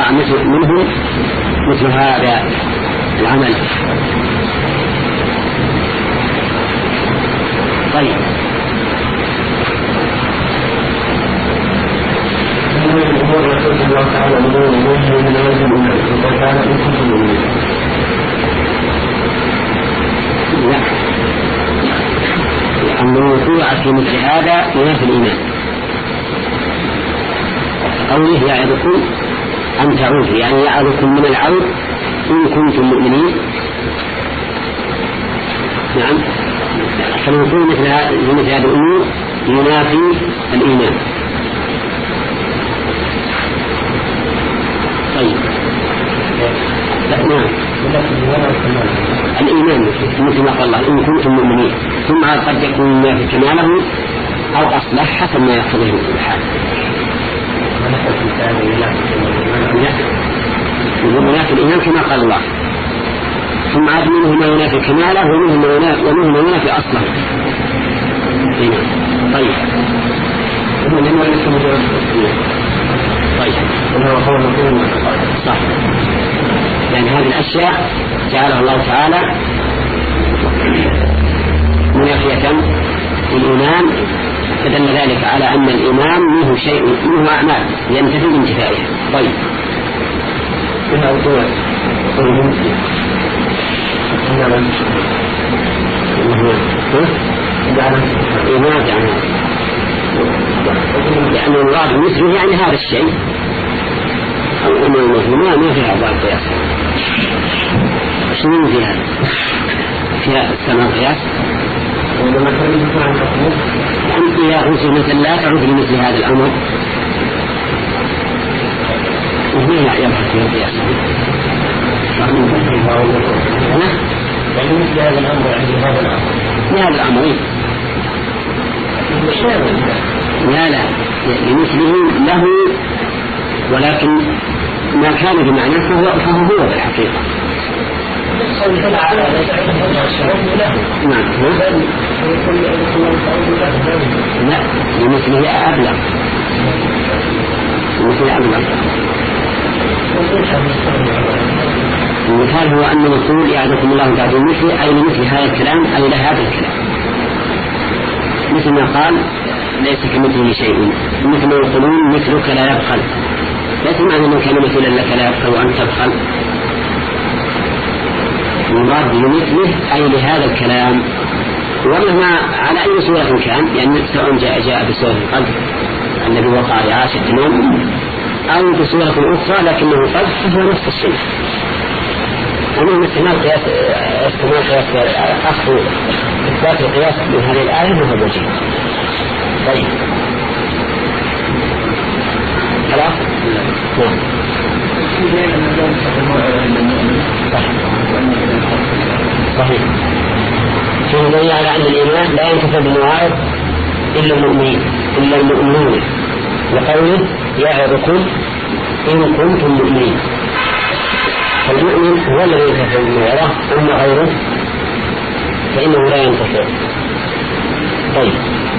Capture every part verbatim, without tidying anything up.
يقع مثل منهم مثل هذا العمل. طيب الله تعالى لا لأن الوقوع في مثل هذا ينافي الإيمان. قوله يعظكم أن تعودوا يعني يعظكم من العود إن كنتم مؤمنين. نعم فالوقوع مثل هذه الأمور ينافي الإيمان. طيب لا نعم الإيمان مثل ما قال الله إن كنتم مؤمنين، ثم قد يكون ما في كماله أو أصلح حسب ما يقتضيه الحال. ينافي الإيمان كما قال الله، ثم عاد منه ما ينافي كماله ومنه ما ينافي أصله. طيب طيب صح، لأن هذه الأشياء جعلها الله تعالى منافية للإيمان، فدل ذلك على أن الإيمان منه شيء منه أعمال ينتفي بانتفائها. طيب إنها أوتوات لأن الله مثله يعني هذا الشيء أو أنه المسلمين ما فيها بعض قياس. شنو فيها فيها السماء قياس؟ أنت يا رسول مثل لا تعرف لمثل هذا الأمر وهي لا يبحث فيها قياس. يعني مثل هذا الأمر يعني هذا الأمر هذا الأمر لا لا لمثله له، ولكن ما كان بمعنى فهو فهو هو بالحقيقة. نعم لا لمثله أبلغ لمثله أبلغ. المثال هو أن نقول يعظكم الله بعد مثل أي لمثل هذا الكلام أي لهذا الكلام، مثل ما قال ليس كمثله شيء، مثل ما يقولون مثلك لا يبخل، ليس معنى أنه كان مثلا لك لا يبخل وأن تبخل. المراد بمثله أي لهذا الكلام، ومهما على أي صورة كان، يعني سواء جاء جاء بصورة القلب الذي وقع رعاش التمام أو بصورة أخرى لكنه قلب فهو نفس الشيء. ومن استعمال قياس استعمال قياس أخذ إثبات القياس من هذه الآية وهو وجيه. طيب خلاص نعم صحيح. فيه دليل على أن الإيمان لا ينتفع بالمواعظ إلا المؤمنين إلا المؤمنون، وقوله يعظكم إن كنتم مؤمنين، فالمؤمن هو الذي ينتفع بالمواعظ، أما غيره فإنه لا ينتفع. طيب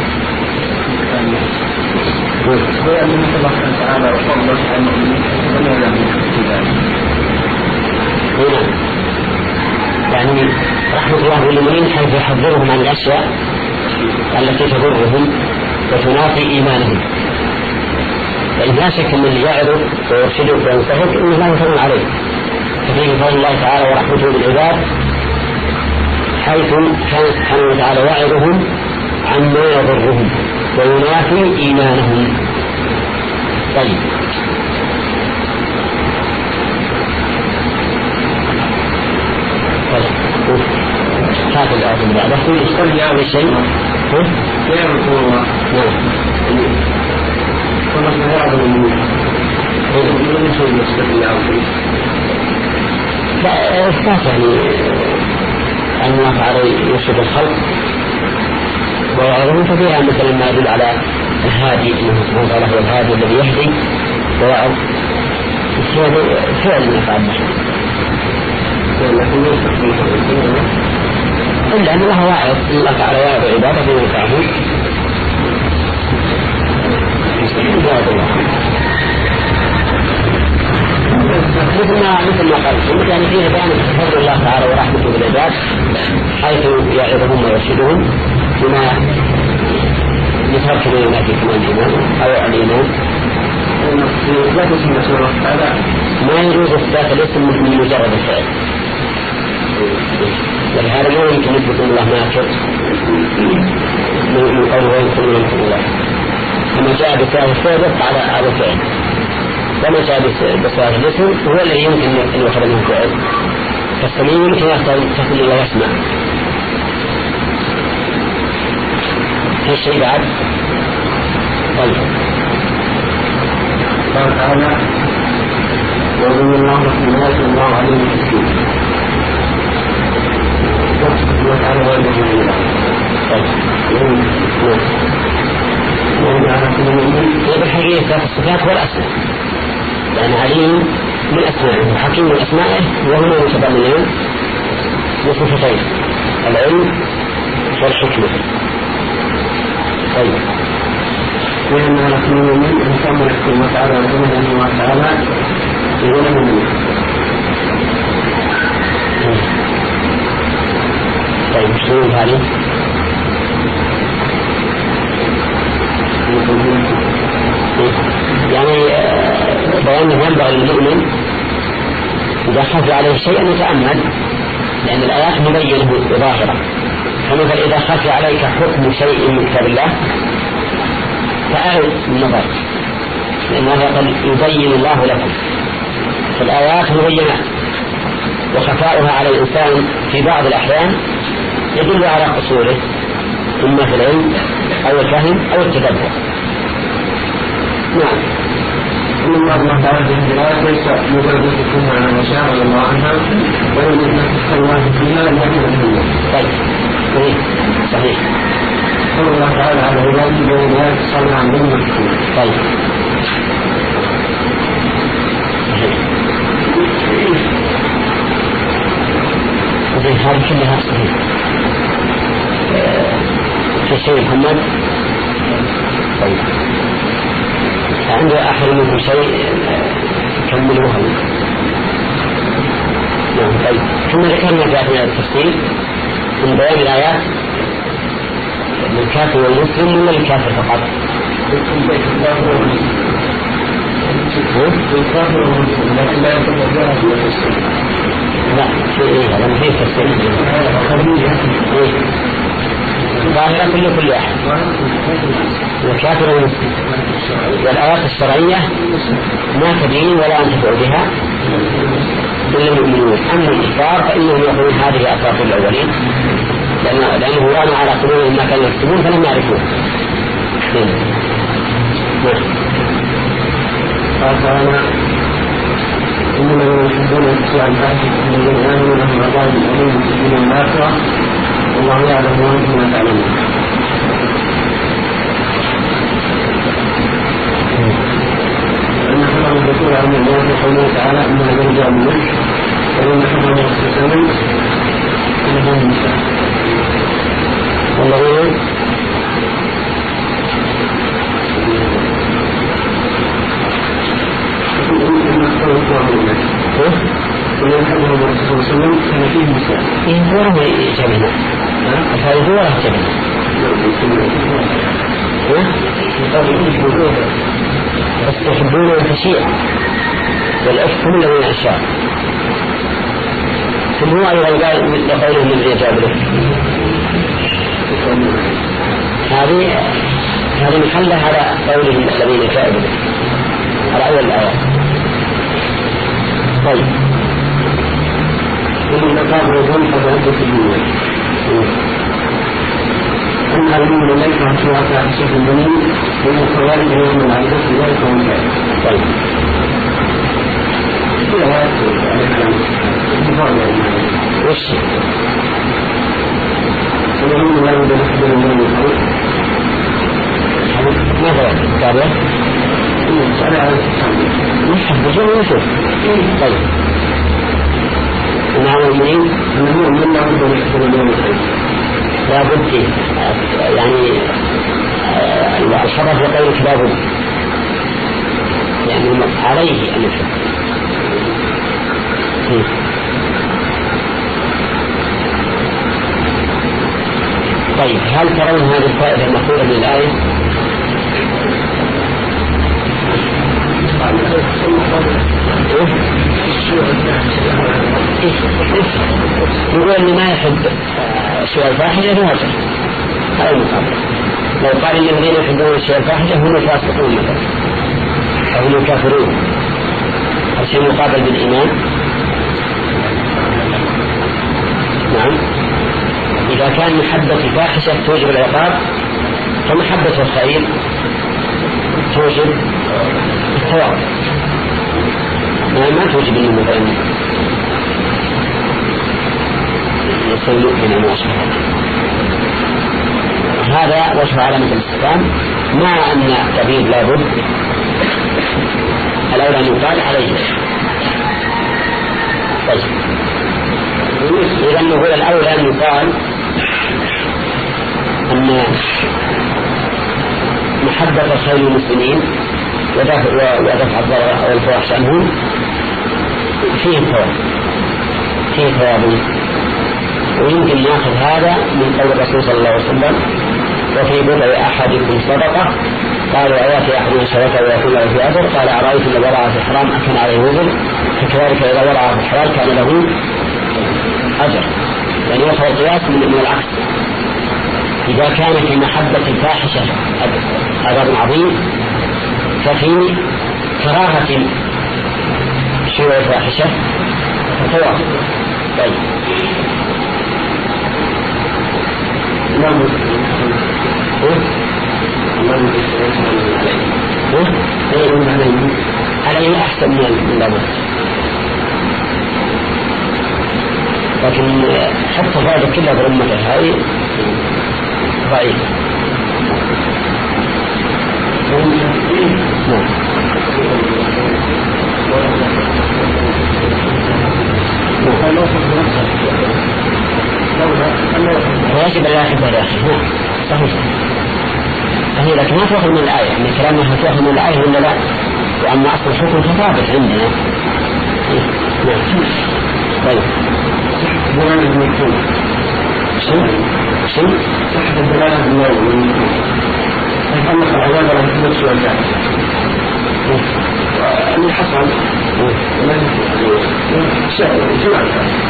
يعني رحمة الله بالمؤمنين حيث يحذرهم عن الأشياء التي تضرهم وتنافي إيمانهم، لأن لا شك من اللي يعرف ويرشدك وينصحك إنه لا يفعل عليه. ففيه فضل الله تعالى ورحمته بالعباد حيث كان سبحانه وتعالى يعظهم عما يضرهم وينافي إيمانهم. طيب هذا الآية اللي بعدها يشتغل بهذا الشيء يعرف الله والله يعظم المؤمن ومن شيء يشتغل الله. لا إثبات يعني أن الله تعالى يرشد الخلق ويعظم، ففيها مثلا ما يدل على الهادي انه سبحانه وتعالى هو الهادي الذي يهدي ويعظ، هذا فعل من افعال الا ان الله واعظ، الله تعالى يعظ عباده وينفعهم. مثل ما قال السنة يعني فيه بيان فضل الله تعالى ورحمته بالعباد حيث يعظهم ويرشدهم بما يترك ما ينافي كمان الإيمان أو الإيمان. ما يجوز إثبات الاسم من مجرد الفعل، ولهذا لا يمكن يثبت الله ماكر من قوله وينكر من الله، كما جاء بسبب الفعل على على الفعل، وما جاء بسبب الاسم هو الذي يمكن أن يؤخذ منه فعل، فالسميع يمكن يستخدم الله يسمع. في شيء بعد؟ طيب قال تعالى وَإِنَّ اللَّهَ رَسُولُهُ صلى الله عليه وسلم وتعالى وَإِنَّهُ لله. طيب بالحقيقة الصفات والأسماء، لأن عليم من أسمائه وحكيم من أسمائه، وهما متضمنان لصفتين العلم والحكمة. طيب وإنما نحن من إنسان يحكم وتعالى وإنه وتعالى يقول منه. طيب مش نقول هذه يعني بيان ينبغي للمؤمن إذا خفي عليه شيء أن يتأمل، لأن الآيات مبينة وظاهرة. فمثلا إذا خفي عليك حكم شيء من كتاب الله فأعد النظر، لأن هذا قد يبين الله لكم، فالآيات مبينة، وخفاؤها على الإنسان في بعض الأحيان يدل على قصوره إما في العلم أو الفهم أو التدبر. نعم. إن الله تعالى في الجلال ليس مجرد حكم على ما شاء الله عنها، ويوجد نفس الله فيها لكن الدنيا. طيب صحيح. قال الله تعالى على عباده بين صلى عن دون الحكم. طيب وفي هذه كلها صحيح. في شيء محمد؟ طيب عنده أحد منكم شيء كملوه. نعم. طيب ثم ذكرنا في أثناء التفصيل من بيان الآيات للكافر والمسلم ولا للكافر فقط؟ لا في ايه هذا ما فيه تفصيل. ظاهرة كل كل واحد والكافر والمسلم، والآيات الشرعية ما تبين ولا أنتفع بها إلا المؤمنون. أما الكفار فإنهم يقولون هذه أساطير الأولين، لأنه ران على قلوبهم ما كانوا يكتبون فلم يعرفوه. قال تعالى إنما يحبون الاتباع الفاحشة الذين آمنوا لهم عذاب أليم في الدنيا والآخرة والله يعلم وأنتم لا تعلمون. وإن حفظ الذكور عن الله في قوله تعالى إن الذين جاءوا من ملك وإن حفظ الرسول إنهم النساء والله ومن حبه الرسول صلى الله عليه وسلم كان فيه نساء. إيه دوره جميلة. هذا دوره جميلة. بس يحبون الفشيع والعفق من الأشياء. ثم هو أيضا قال لقوله من الإجابة له. هذه هذه محلة على قوله الذين جاءوا به على أول الآيات. طيب ومن مقام الرجل فتعد في الدنيا أن الأمور ليس سوى كأشياء الدنيا ومن الخوارج يوم العيدة في ذلك ومكان. طيب كل هذا وش الأمور لا يوجد في الدنيا ماذا تابع؟ يحبون ويشوف. طيب إنها المؤمنين أنه من الله يقدر يحفظ اليوم الخير لا بد، يعني الشرف يقولك لا بد، يعني عليه أن يحفظ طيب هل ترون هذه الفائدة المأخوذة من الآية؟ يقول اللي ما يحب شيء الفاحشة فهجر، هذا المقابل. لو قال ان الذين يحبون شيء الفاحشة هم الفاسقون مثلا أو هم الكافرون، الشيء مقابل بالإيمان. نعم، إذا كان محبة الفاحشة توجب العقاب فمحبة الخير توجب الثواب، ما توجب انه مثلا يصير مؤمن او مصلحا. هذا وجه علامة الاستفهام، مع ان التبييض لابد الاولى ان يقال عليه. طيب اذا نقول الاولى ان يقال ان محبة خير المسلمين ودفع الضرر او الفواحش عنهم فيه ثواب، فيه ثواب. ويمكن ناخذ هذا من قول الرسول صلى الله عليه وسلم: وفي بضع احدكم صدقه، قالوا اياتي احدنا صدقه ويكون له في اجر؟ قال ارايت ان وضعها في حرام اكن عليه وزر؟ فكذلك اذا وضعها في حلال كان له اجر. يعني يظهر القياس من العكس. اذا كان في محبه الفاحشه عذاب عظيم ففي كراهه شيء الفاحشه ثواب. طيب عليه أحسن من اللبن، لكن حتى هذا كله برمته هاي ضعيف. ويجب أن لا يحب هذا صحيح صحيح، لكن ما تأخذ من الآية، يعني كلامها تأخذ من الآية ولا لا؟ وأما أصل الحكم فثابت عندنا. طيب شيء شيء تحت الدلالة بالنوم يتعلق العذاب ولا يثبت سوى الجاهل من حصل شيء جمع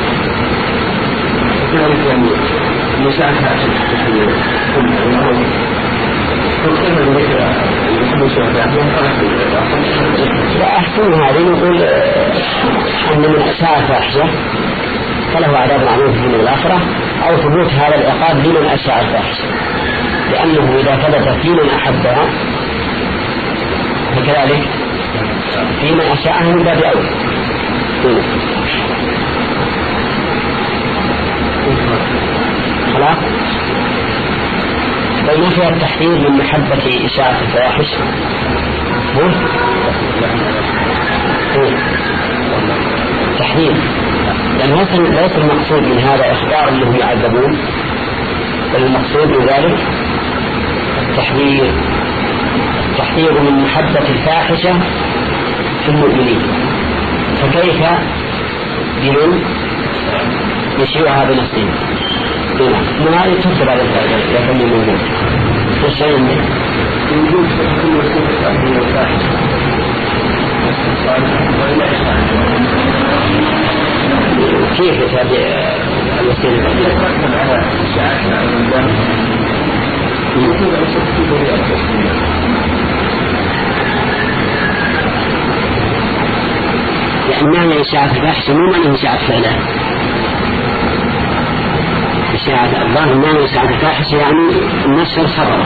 كذلك يعني مساعدة وأحسن هذه نقول أن من أساء الفاحشة فله عذاب عظيم في الدنيا والآخرة، أو ثبوت هذا العقاب لمن أساء الفاحشة، لأنه إذا ثبت في من أحبها فكذلك في من أساءها من باب أول. خلاص. بل ما فيها التحذير من محبة إشاعة الفواحش؟ تحذير، لأن ليس المقصود من هذا إخبار أنهم يعذبون، بل المقصود من ذلك التحذير، التحذير من محبة الفاحشة في المؤمنين. فكيف بمن يشيعها بنفسهم؟ من هذه تكتب على الفائدة لكن من موجود في الشيء منه يوجود كل وسيلة تأثير الفاحشة. كيف يتابع الوسيلة يترتب على إشاعتنا عن الدم يوجد أشد في بريئة التسليم، لأن معنى إشاعة الفاحشة مو معنى إشاعة فعلها. إشاعة الله معنى إشاعة الفاحشة يعني النشر الخبر.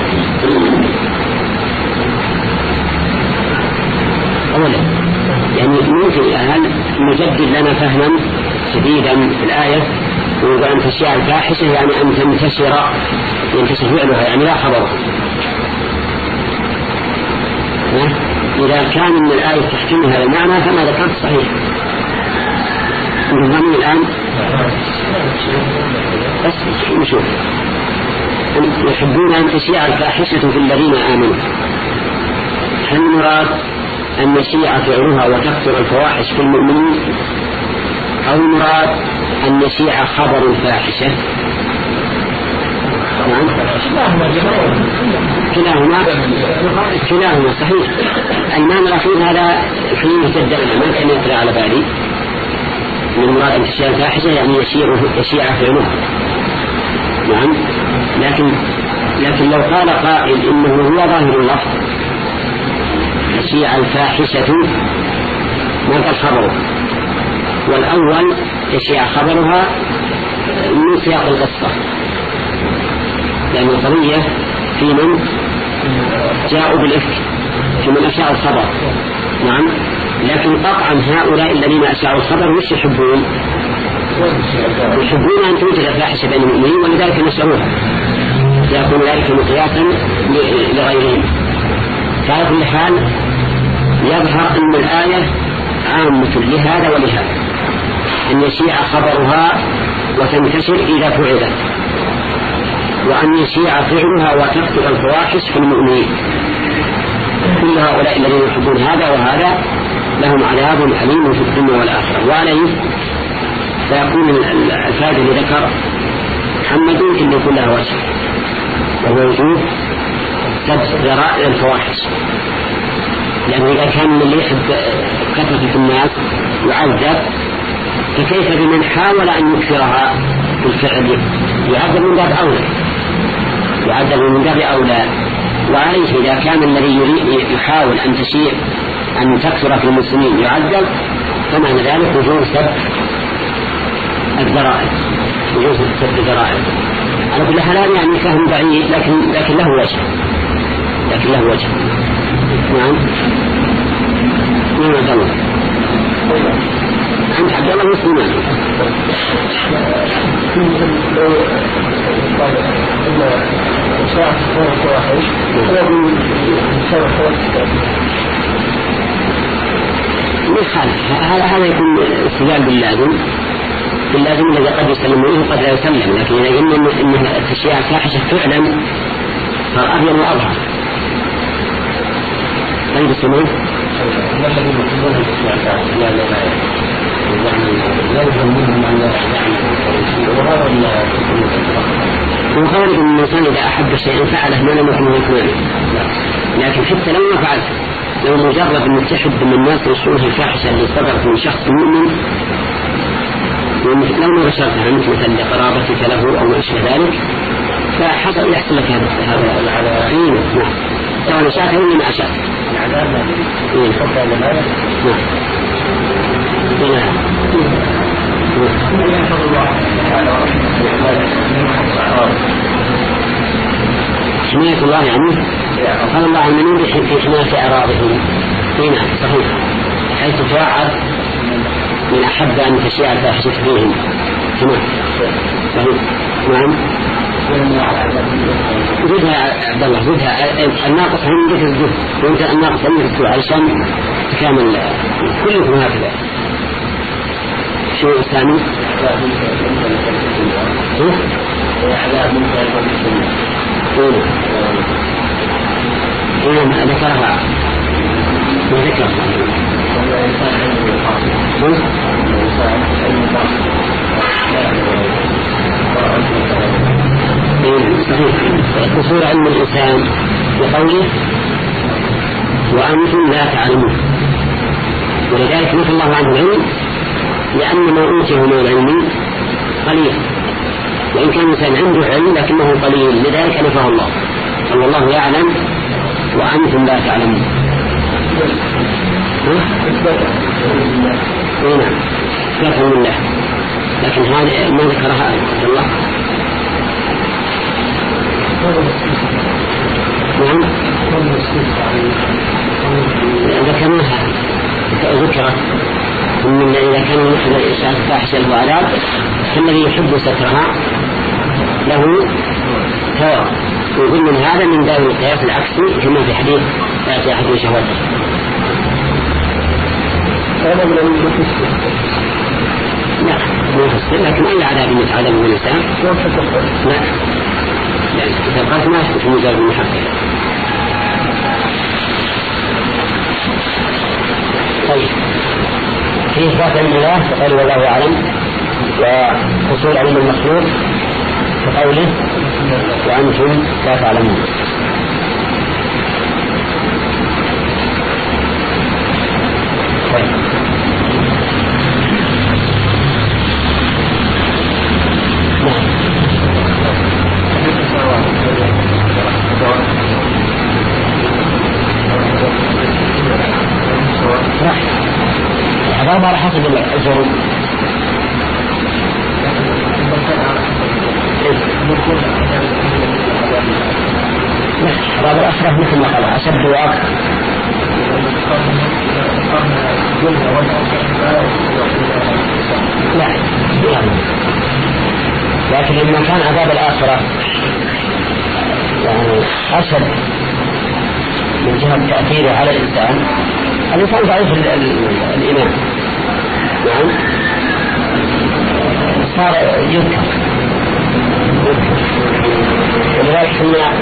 أولا يعني ممكن هل نجدد لنا فهما جديدا في الآية ويقول أن تشيع الفاحشة يعني أن تنتشر ينتشر فعلها يعني لا خبر. إذا كان من الآية تحكيم هذا المعنى فما ذكرت صحيح. نظامي الآن بس نشوف يحبون أن تشيع الفاحشة في الذين آمنوا. هل مراد أن نشيع فعلها وتكثر الفواحش في المؤمنين أو المراد أن يشيع خبر الفاحشة؟ نعم كلاهما كلاهما صحيح. الإمام الأخير هذا فيه جدا ما كان يطلع على بالي. من المراد أن تشيع الفاحشة يعني يشيع يشيع فعلها. نعم لكن لكن لو قال قائل إنه هو ظاهر اللفظ يشيع الفاحشة ما قال خبره، والأول يشيع خبرها من سياق القصة، لأن القضية في من جاءوا بالإفك في من أشاعوا الخبر. نعم لكن قطعا هؤلاء الذين أشاعوا الخبر مش يحبون يحبون أن توجد الفاحشة بين المؤمنين، ولذلك نشروها يكون ذلك مقياسا لغيرهم. فعلى كل حال يظهر أن الآية عامة لهذا ولهذا، أن يشيع خبرها وتنتشر إذا فعلت، وأن يشيع فعلها وتكثر الفواحش في المؤمنين. كل هؤلاء الذين يحبون هذا وهذا لهم عذاب أليم في الدنيا والآخرة. وعليه فيكون الفائدة اللي ذكر محمد إن يكون لها وجه، وهو وجوب سد ذرائع الفواحش، لأنه إذا كان اللي يحب كثرة الناس يعذب، فكيف بمن حاول أن يكثرها بالفعل؟ يعذب من باب أولى يعذب من باب أولى. وعليه إذا كان الذي يحاول أن تشيع أن تكثر في المسلمين يعذب، فمعنى ذلك وجوب سد الذرائع وجوب سد الذرائع. على كل حال يعني فهم بعيد، لكن لكن له وجه لكن له وجه. نعم نعم عبد الله عند عبد الله مسلمان. هذا هذا يكون استدلال باللازم باللازم الذي قد يسلم منه وقد لا يسلم، لكن إذا قلنا إن الأشياء الفاحشة فعلا فالأبيض وأظهر. طيب السمين وخارج من الإنسان إذا أحب شيئا فعله ما لم يكن يكون، لكن حتى لو ما فعلت، لو مجرد أن تحب من الناس يشعرها الفاحشة اللي صدرت من شخص مؤمن، لو ما بشرتها أنت مثل لقرابتك له أو ما أشبه ذلك، فحصل يحصل لك هذا العذاب. نعم سواء شاء ولا ما شاء العذاب نعم. حماية الله يعني قال الله عن المؤمنين في حماية أعراضهم. نعم صحيح، حيث توعد من أحب أن تشيع الفاحشة فيهم. تمام صحيح. نعم زدها يا عبد الله زدها الناقص عندك الزد وانت الناقص عندك الزد علشان تكامل كلكم هكذا. شو الثاني؟ إيه ما ذكرها ما ذكرها صحيح. قصور علم الإنسان بقوله وأنتم لا تعلمون، ولذلك نفى الله عنه العلم لأن ما أوتيه من العلم قليل، وإن كان الإنسان عنده علم لكنه قليل، لذلك نفاه الله. قال والله يعلم وأنتم لا تعلمون. نعم كفر بالله، لكن هذا ما ذكرها عبد الله. نعم ذكرناها ذكرت من إذا كان يحب الإنسان فاحشة الوعلات فالذي يحب سترها له ثواب، ويقول من هذا من دار القياس العكسي كما في حديث لا حديث شهوته. هذا من المفسر لا مفسر، لكن أي عذاب يتعذب من الإنسان لا، يعني إذا قالت ما في مجال المحبة. طيب في إثبات علم الله فقال والله أعلم، وحصول علم المخلوق كقوله وأنتم لا تعلمون. العذاب على حسب الجرم. عذاب الأخرة مثل ما قال أشد وأكثر. لا لكن لما كان عذاب الآخرة يعني أشد من جهة تأثيره على الإنسان، الإنسان ضعيف الإيمان نعم صار يذكر، ولذلك كنا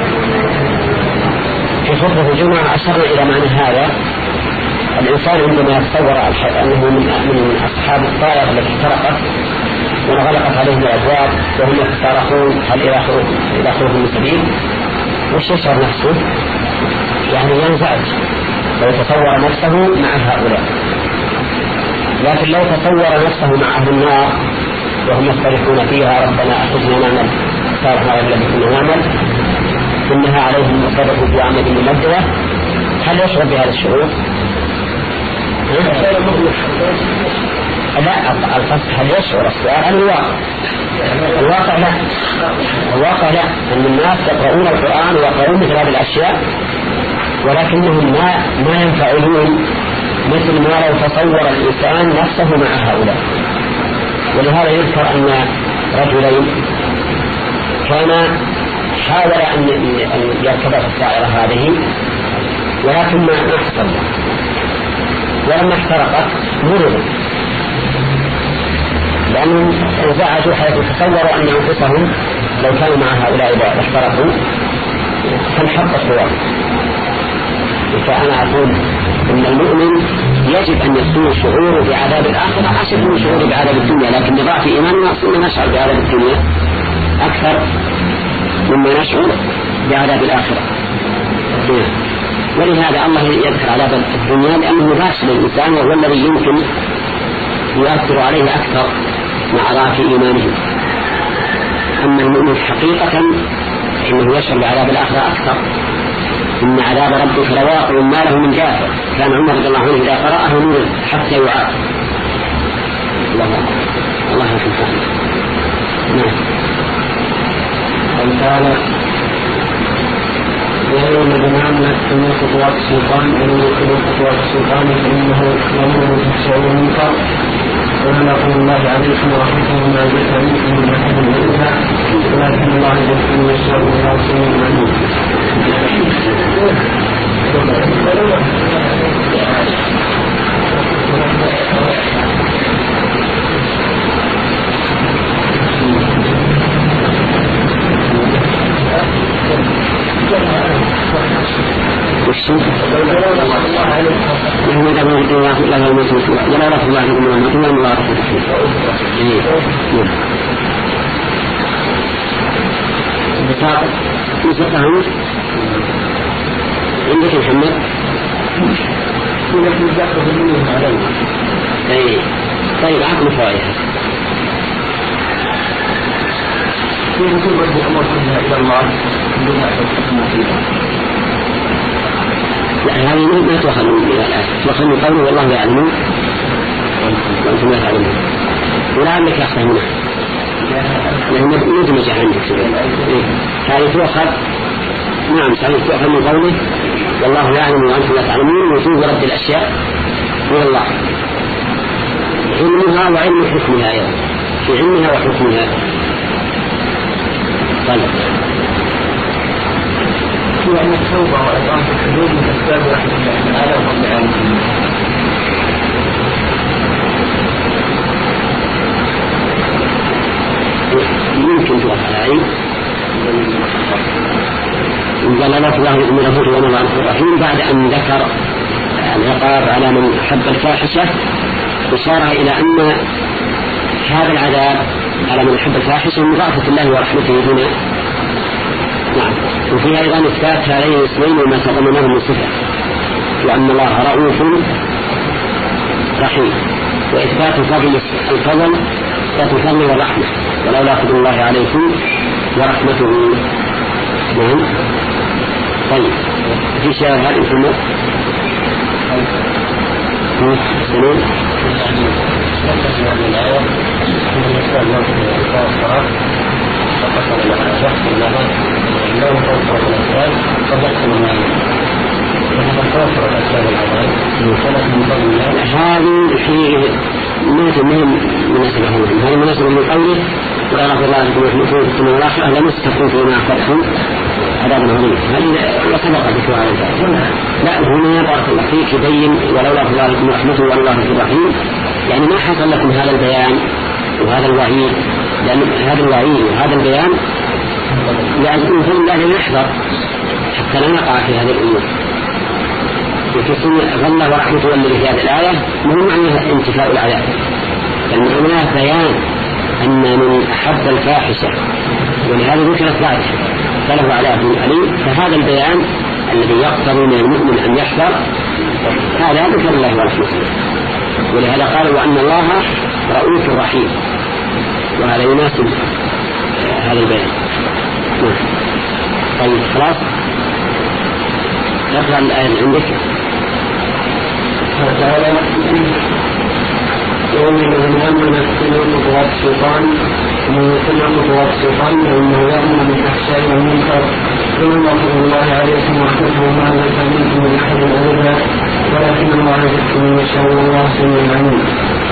في خطبة الجمعة أشرنا إلى معنى هذا. الإنسان عندما يتصور أنه من أصحاب الطائرة التي احترقت وانغلقت عليهم الأبواب وهم يتصارخون هل إلى خروج من سبيل، وش يشعر نفسه؟ يعني ينزعج لو تصور نفسه مع هؤلاء. لكن لو تصور نفسه مع أهل النار وهم يصطرخون فيها ربنا أخذنا نعمل صالحا غير الذي كنا نعمل إنها عليهم مصرف في عمد ممددة، هل يشعر بهذا الشعور؟ لا القصد هل يشعر، السؤال عن الواقع. الواقع لا، الواقع لا، أن الناس يقرؤون القرآن ويقرؤون مثل هذه الأشياء ولكنهم ما ما ينفعلون مثل ما لو تصور الإنسان نفسه مع هؤلاء. ولهذا يذكر أن رجلين كان حاول أن يركب في الطائرة هذه ولكن ما حصل، ولما احترقت مرضوا لأنهم انزعجوا حيث تصوروا أن أنفسهم لو كانوا مع هؤلاء إذا احترقوا فانحط الصور. فأنا أقول إن المؤمن يجب أن يكون شعوره بعذاب الآخرة أشد من شعوره بعذاب الدنيا، لكن بضعف إيماننا أصلا نشعر بعذاب الدنيا أكثر مما نشعر بعذاب الآخرة. ولهذا الله يذكر عذاب الدنيا لأنه باش للإنسان وهو الذي يمكن يؤثر عليه أكثر مع ضعف إيمانه. أما المؤمن حقيقة إنه يشعر بعذاب الآخرة أكثر. إن عذاب ربك لواقع ما له من دافع. كان عمر رضي الله عنه إذا قرأه نور حتى يعاق. الله الله يحفظه. نعم. قال ويوم جمعنا من خطوات السلطان ومن خطوات السلطان فإنه يأمر بالفحشاء والمنكر ونقول الله عليكم ورحمته وما جئت منكم من أحد الإنساء ولكن الله يذكر ويشاء إلى رسول المعلوم. والشيء نحن ندعو الله له المسلم ولا رفض الله لكم ورحمة الله ولا رفض بساطة نسخهم عندك محمد يقول الزاقة بالمنه عليه. طيب عقل فائحة في رسول رب الأمر كلها إلى الله دون أن فيها. لا هذه ما تؤخذ من الآية، تؤخذ من قوله والله يعلمون وأنتم لا تعلمون. ولعلك يفهمونه لأنه مدمج عندك هذه تؤخذ. نعم صحيح تؤخذ من قوله والله يعلم وأنتم لا تعلمون وجوب رد الأشياء من الله علمها وعلم حكمها أيضا في علمها وحكمها. طيب هو أن التوبة وإقامة الحدود من أسباب رحمة الله تعالى وفضل العالمين. يمكن توقع العين قال لا الله من رفوته وما عنه الرحيم بعد أن ذكر العقاب على من حب الفاحشة إشارة إلى أن هذا العذاب على من يحب الفاحشة من رأفة الله ورحمته هنا. نعم. وفيها أيضا إثبات هذين الاسمين وما تضمنه من صفة، وأن الله رؤوف رحيم، وإثبات فضل الفضل إثبات الفضل والرحمة، ولولا فضل الله عليكم ورحمته. نعم. طيب في شيء هذا الإنسان سنين هذه في مناسبة مناسبة هذه مناسبة من قوله ولا رضي الله عنكم وحمدكم في السنة والآخرة لم يستقوا فيما أخذتم عذاب عظيم. هذه وسبق ذكرها على ذلك. لا هنا بارك الله فيك يبين ولولا رضي الله عنكم وحمدكم والله الرحيم، يعني ما حصل لكم هذا البيان وهذا الوعيد، لأن هذا الوعيد وهذا البيان لأن فضل الله لم يحضر حتى لا نقع في هذه الأمور. وفي سنة الله ورحمته الذي في هذه الآية مهم معنى انتفاء العذاب، لأن هناك بيان أن من أحب الفاحشة ولهذا ذكرت بعد فله عذاب أليم، فهذا البيان الذي يقتضي من المؤمن أن يحذر هذا ذكر الله ورحمته، ولهذا قالوا أن الله رؤوف رحيم، وهذا يناسب هذا البيان. طيب خلاص نقرأ الآية عندك. فتعالى ومن الأمر نفسه خطوات الشيطان ومن يتبع خطوات الشيطان فإنه يأمر بالفحشاء والمنكر ثم رحمة الله عليكم ورحمته ما ليس منكم من أحد أبدا ولكن الله يذكر من يشاء والله سميع عليم.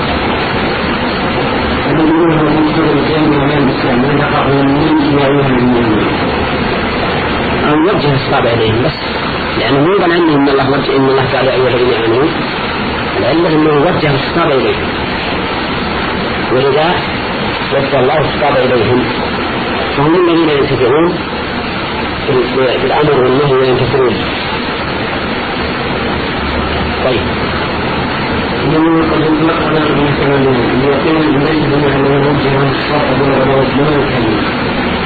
المؤمنون هم كل الجنة ومن الإسلام من يقع من يعيها المؤمنين أو يوجه الصابع إليهم بس، لأنه مو ظن أنه إن الله وجه إن الله تعالى أيها الذين آمنوا، العلة أنه وجه الصابع إليهم، ولذا وجه الله الصابع إليهم، فهم الذين ينتفعون في الأمر والنهي وينتصرون. طيب إنه قد يطلق على المسلمين ليكون ليس بنا أن يوجه الصابع والوجه الكريم.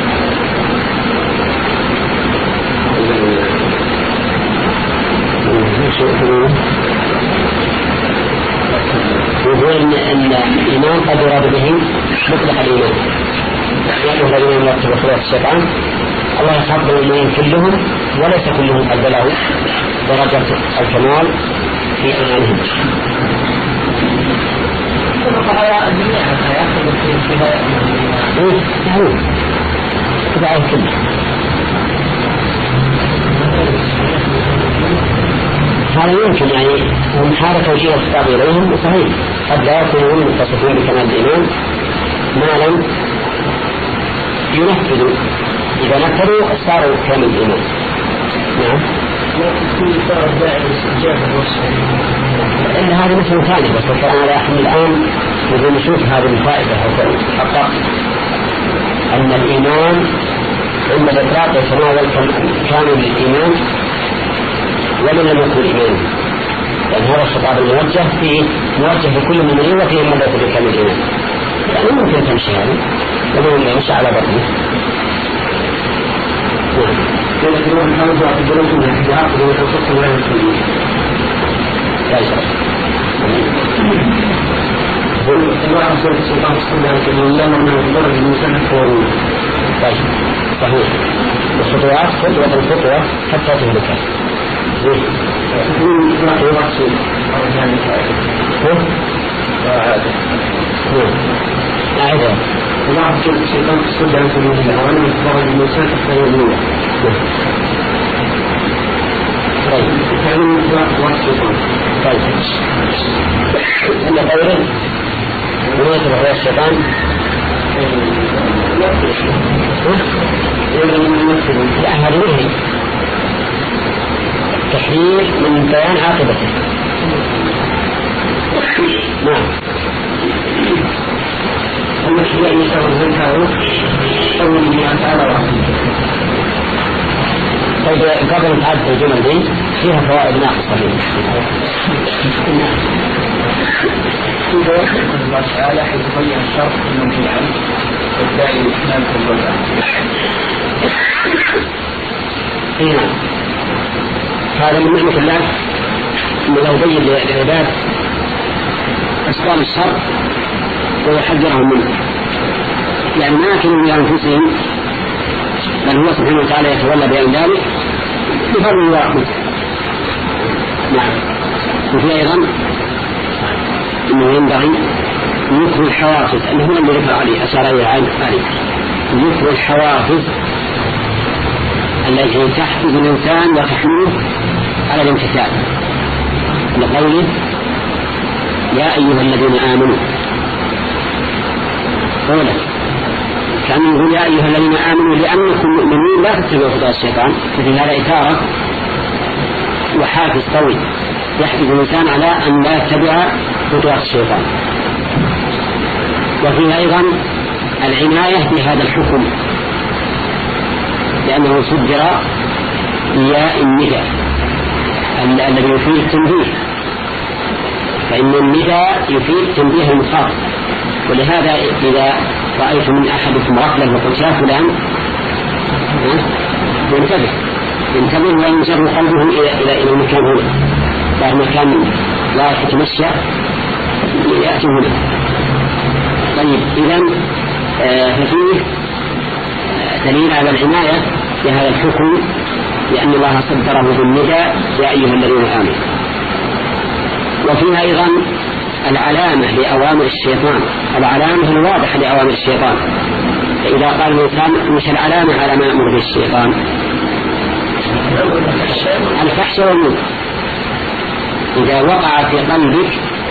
يقول أن الإيمان قد يراد به مطلق الإيمان، يأتوا الذين يرتبوا خلاص الشيطان الله يخاطب المؤمنين كلهم وليس كلهم قد بلغوا درجة الكمال في إيمانهم. على الجميع يأخذ في هذا تبع الكل. هذا يمكن يعني هم حال توجيه الخطاب إليهم صحيح، قد لا يكونون متصفين بكمال الإيمان ما لم ينفذوا، إذا نفذوا صاروا كامل الإيمان. نعم. لأن هذا مثل ثاني بس الكلام على أحد الآن نقول نشوف هذه الفائدة حقق أن الإيمان عند الإطلاق يتناول كامل الإيمان ومن لم يكن إيمان، لأن هذا الخطاب الموجه فيه موجه لكل المؤمنين وفيه من لا يكون كامل الإيمان، يعني ممكن تمشي هذه ومن يمشي على بطنه. ولكن هو الحمد يعتبرون من الاحتجاج ويتصف الله الكريم. الله سبحانه وتعالى سبحانه وتعالى من الدرجة المسلمة فورون. طيب صحيح. الخطوات خطوة الخطوة حتى تهلكها. تكون إطلاق الوقت أرجان هو؟ أعيدها. الله سبحانه وتعالى سبحانه وتعالى وأن الدرجة المسلمة فورون. طيب تعلم إطلاق الوقت الشيطان. طيب عند قوله مناسبة هو الشيطان لا هذا منهي تحذير من بيان عاقبته. نعم. المشروع يسوي الزكاة أول من تعالى. طيب قبل نتعدد الجمل دي فيها فوائد ناقصة في توفيق الله تعالى حيث بين الشرط المنهي عنه والداعي للإسلام في الوضع. نعم. هذا من نعمة الله أنه لو بين للعباد أسباب الشر ويحذرهم منه، يعني ما كانوا لأنفسهم، بل هو سبحانه وتعالى يتولى بأن ذلك بفضل ورحمته. نعم. وفي أيضا أنه ينبغي ذكر الحوافز، أنه هو الذي ذكر عليه أشار إليه عن عليه، ذكر الحوافز التي تحفز الإنسان وتحمله على الامتثال، لقوله يا أيها الذين آمنوا، قوله كان يقول يا أيها الذين آمنوا لأنكم مؤمنين لا تتبعوا خطوات الشيطان، ففي هذا إثارة وحافز قوي يحفز الإنسان على أن لا يتبع خطوات الشيطان. وفيه أيضا العناية بهذا الحكم لأنه صدر ياء النداء الذي يفيد التنبيه، فإن النداء يفيد تنبيه المخاطب، ولهذا إذا رأيت من أحدكم ركلا وقلت يا فلان ينتبه ينتبه وينجر قلبه إلى إلى المكان هنا، بعد مكان لا يتمشى يأتي هنا. طيب إذن آه ففيه دليل على العناية بهذا الحكم لأن الله صدره بالنداء يا أيها الذين آمنوا. وفيها أيضا العلامة لأوامر الشيطان، العلامة الواضحة لأوامر الشيطان. فإذا قال الإنسان مش العلامة على ما يأمر به الشيطان؟ الفحش والمنكر. إذا وقع في قلبك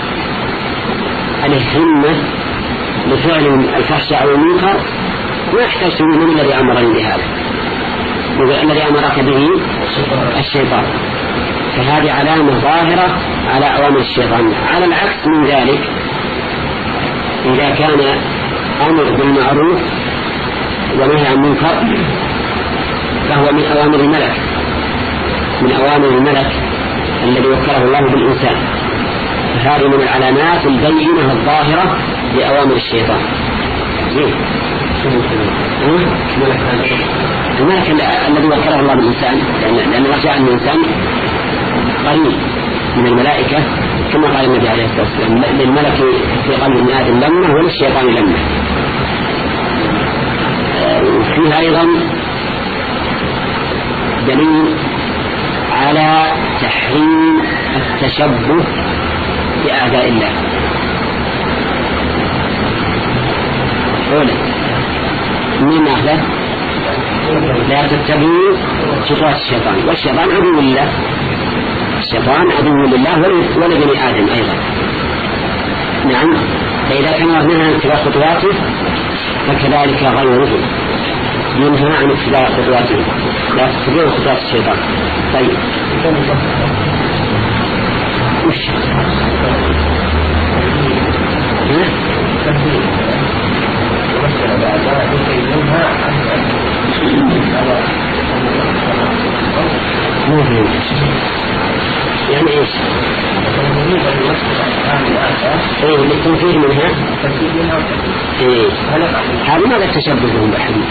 الهمة بفعل الفحش أو المنكر ما يحتاج من الذي أمرني بهذا، الذي أمرك به الشيطان، فهذه علامة ظاهرة على أوامر الشيطان. على العكس من ذلك إذا كان أمر بالمعروف ونهي عن المنكر فهو من أوامر الملك، من أوامر الملك الذي وكله الله بالإنسان، فهذه من العلامات البينة الظاهرة لأوامر الشيطان. زين الملك الذي وكله الله بالإنسان، لأن رجاء الإنسان قريب من الملائكة كما قال النبي عليه الصلاة والسلام للملك في قلب ابن آدم لمة وللشيطان لمة. وفيها أيضا دليل على تحريم التشبه بأعداء الله. أولا من هذا لا تتبعوا خطوات الشيطان، والشيطان عدو لله، الشيطان عدو لله ولبني آدم أيضا. نعم. فإذا كان منها عن اتباع خطواته فكذلك غيره ينهى عن اتباع خطواته، لا تتبعوا خطوات الشيطان. طيب وش يعني ايش؟ ايه للتنفيذ منها. ايه هذا ماذا التشبه بهم بحديث؟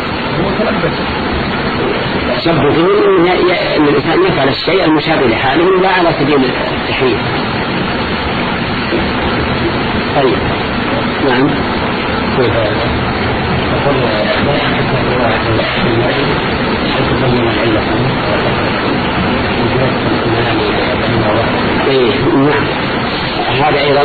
تشبه بهم ان الانسان يفعل الشيء المشابه لحاله لا على سبيل التحريف. طيب نعم. ايه نعم. هذا ايضا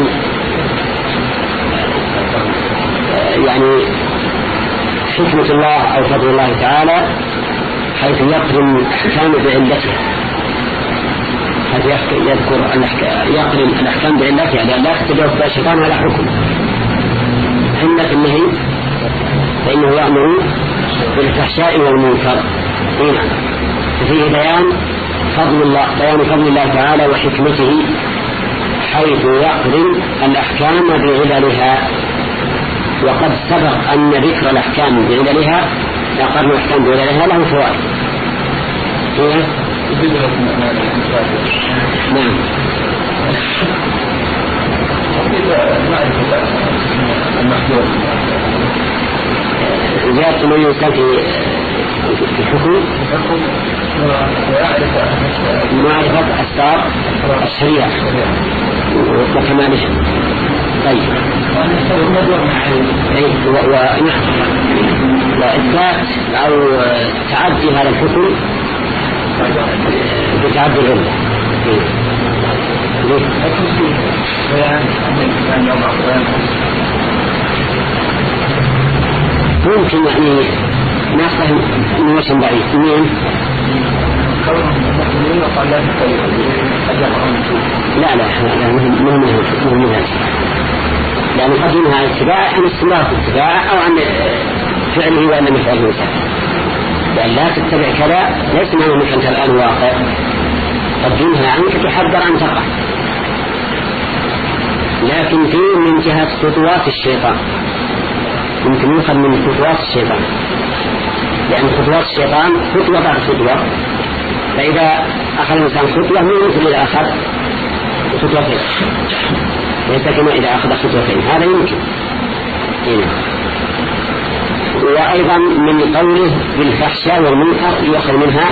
يعني حكمة الله او فضل الله تعالى حيث يقرن الاحكام بعلتها، حيث يذكر يقرن الاحكام بعلتها لان لا تتجاوز الشيطان على حكم علة النهي، فإنه يأمر بالفحشاء والمنكر. هنا فيه بيان فضل الله بيان فضل الله تعالى وحكمته حيث يقرن الأحكام بعللها. وقد سبق أن ذكر الأحكام بعللها يقرن الأحكام بعللها له فوائد. نعم. المخلوق زيادة من يمكن في الحكم معرفة أسباب الشريعة وكمالها. طيب وإثبات أو تعدي هذا الحكم بتعدي العلة ممكن يعني ناخذ من وجه بعيد. مين؟ لا لا لا مهم مهم مهم لأن قدمها عن اتباع عن استمرار اتباع أو عن فعله وأن مفعله سهل. لأن لا تتبع كذا ليس معنى أنك أنت الآن واقع، قدمها عنك تحذر أن تقع. لكن فيه من جهة خطوات الشيطان، يمكن يؤخذ من خطوات الشيطان، لأن خطوات الشيطان خطوة بعد خطوة، فإذا أخذ الإنسان خطوة مو مثل إذا أخذ خطوتين، ليس كما إذا أخذ خطوتين، هذا يمكن. هنا وأيضا من قوله بالفحشاء والمنكر يؤخذ منها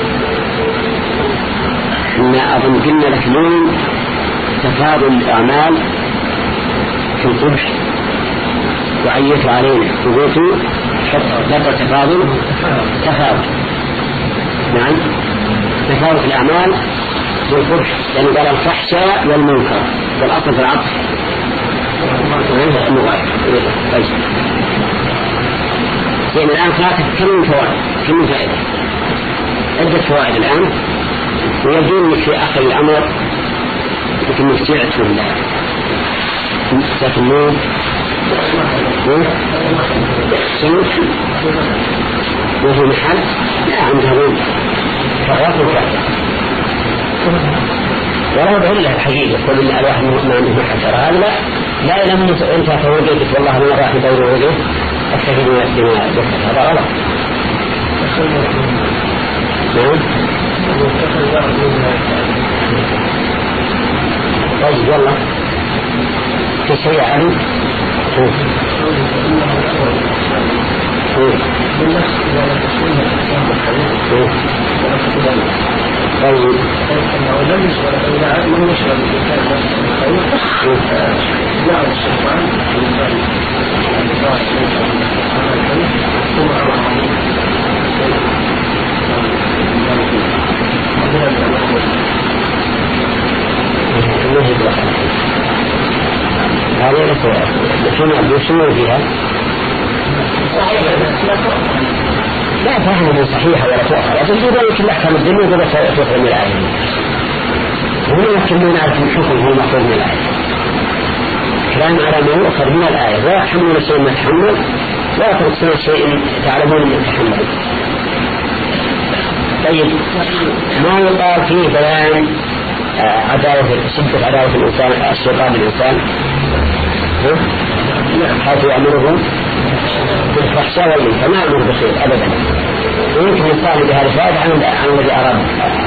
ما أظن قلنا لك اليوم تفاضل الأعمال في القبح وعيت علينا وقلت لفظ تفاضل تفاضل نعم تفاضل الأعمال في القبح، لأنه قال الفحشاء والمنكر والأصل في العطف طيب يعني الآن فاتت كم من فوائد كم من فائدة عدة فوائد الآن، ويجب في آخر الأمر لكن نستعد في الله نستعد النور وفي محل لا عندهم فغاط وكافر ولا بعلة الحقيقة كل إن الواحد ما عنده محل ترى هذا لا لا لم أنت توجدت والله من راح يدور وجهه أكتفي بما ذكرت هذا غلط. نعم طيب يلا في شيء علم طيب هذه الأسئلة لكن عبد الشمال فيها لا فهمه صحيحة ولا تؤخر لكن في ذلك الأحكام الدنيا ولا تؤخر من الآية هنا يمكن نعرف الحكم هو مأخوذ من الآية كلام على ما يؤخر من الآية لا يحملون شيء ما تحمل لا ترسلون شيء تعلمون من تحمل. طيب ما يقال فيه بيان عداوة شدة عداوة الإنسان الشيطان بالإنسان حيث يأمره بالفحشاء والمنكر ما يأمر بخير أبدا، ويمكن يقال بهذا الفائدة عن الذي أراد.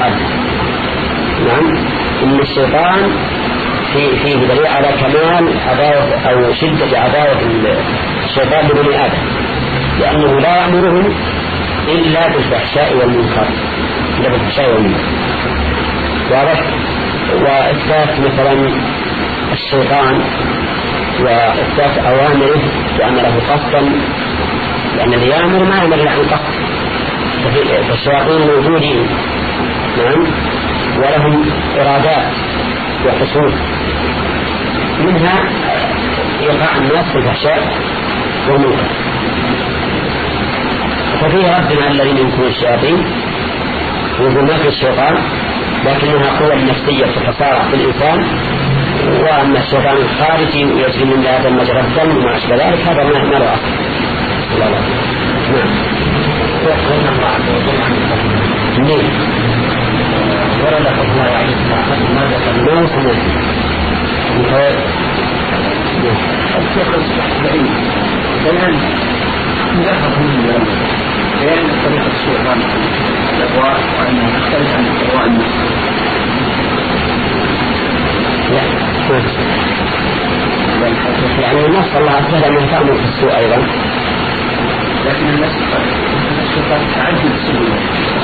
نعم إن الشيطان في فيه دليل على كمال عداوة أو شدة عداوة الشيطان لبني آدم، لأنه لا يأمرهم إلا بالفحشاء والمنكر إلا بالفحشاء والمنكر واضح. وإثبات مثلا الشيطان وإثبات أوامره وأمره قصدا، لأن اللي يأمر ما يأمر له قصد، فالشياطين موجودين نعم ولهم إرادات وحصول، منها يقع الناس في الفحشاء والمنكر، ففيه رد على الذين يمكنون الشياطين ويقول ما في الشيطان لكنها قوة نفسية تتصارع في الإنسان، وأما الشيطان الخارجي يجري من هذا المجرى الدم وما أشبه ذلك هذا ما ما له أصل. لا لا نعم منين ورد الله عليه الصلاة ماذا كان ما يسمى الفوائد بعيد بيان مجرد من بيان طريقة الشيطان الأبواء وأنه يختلف عن الأبواء الناس. لا يعني النص الله عز وجل أنه تأمر في السوء أيضا، لكن النص قد تعجل السوء.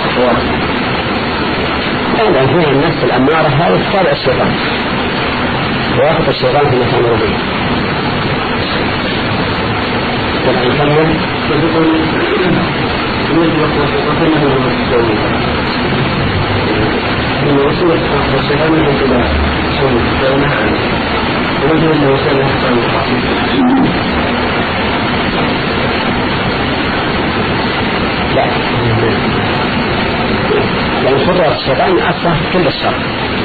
أيضا فيها النفس الأمارة هذا تتابع الشيطان، وافق الشيطان في مكان ربه. طبعا نكمل. إن رسول الشيطان من اتباع سنة ونهى عنه ورجل أنه وسائل الحسن لا، لأن خطوة الشيطان أصلا كل الشر.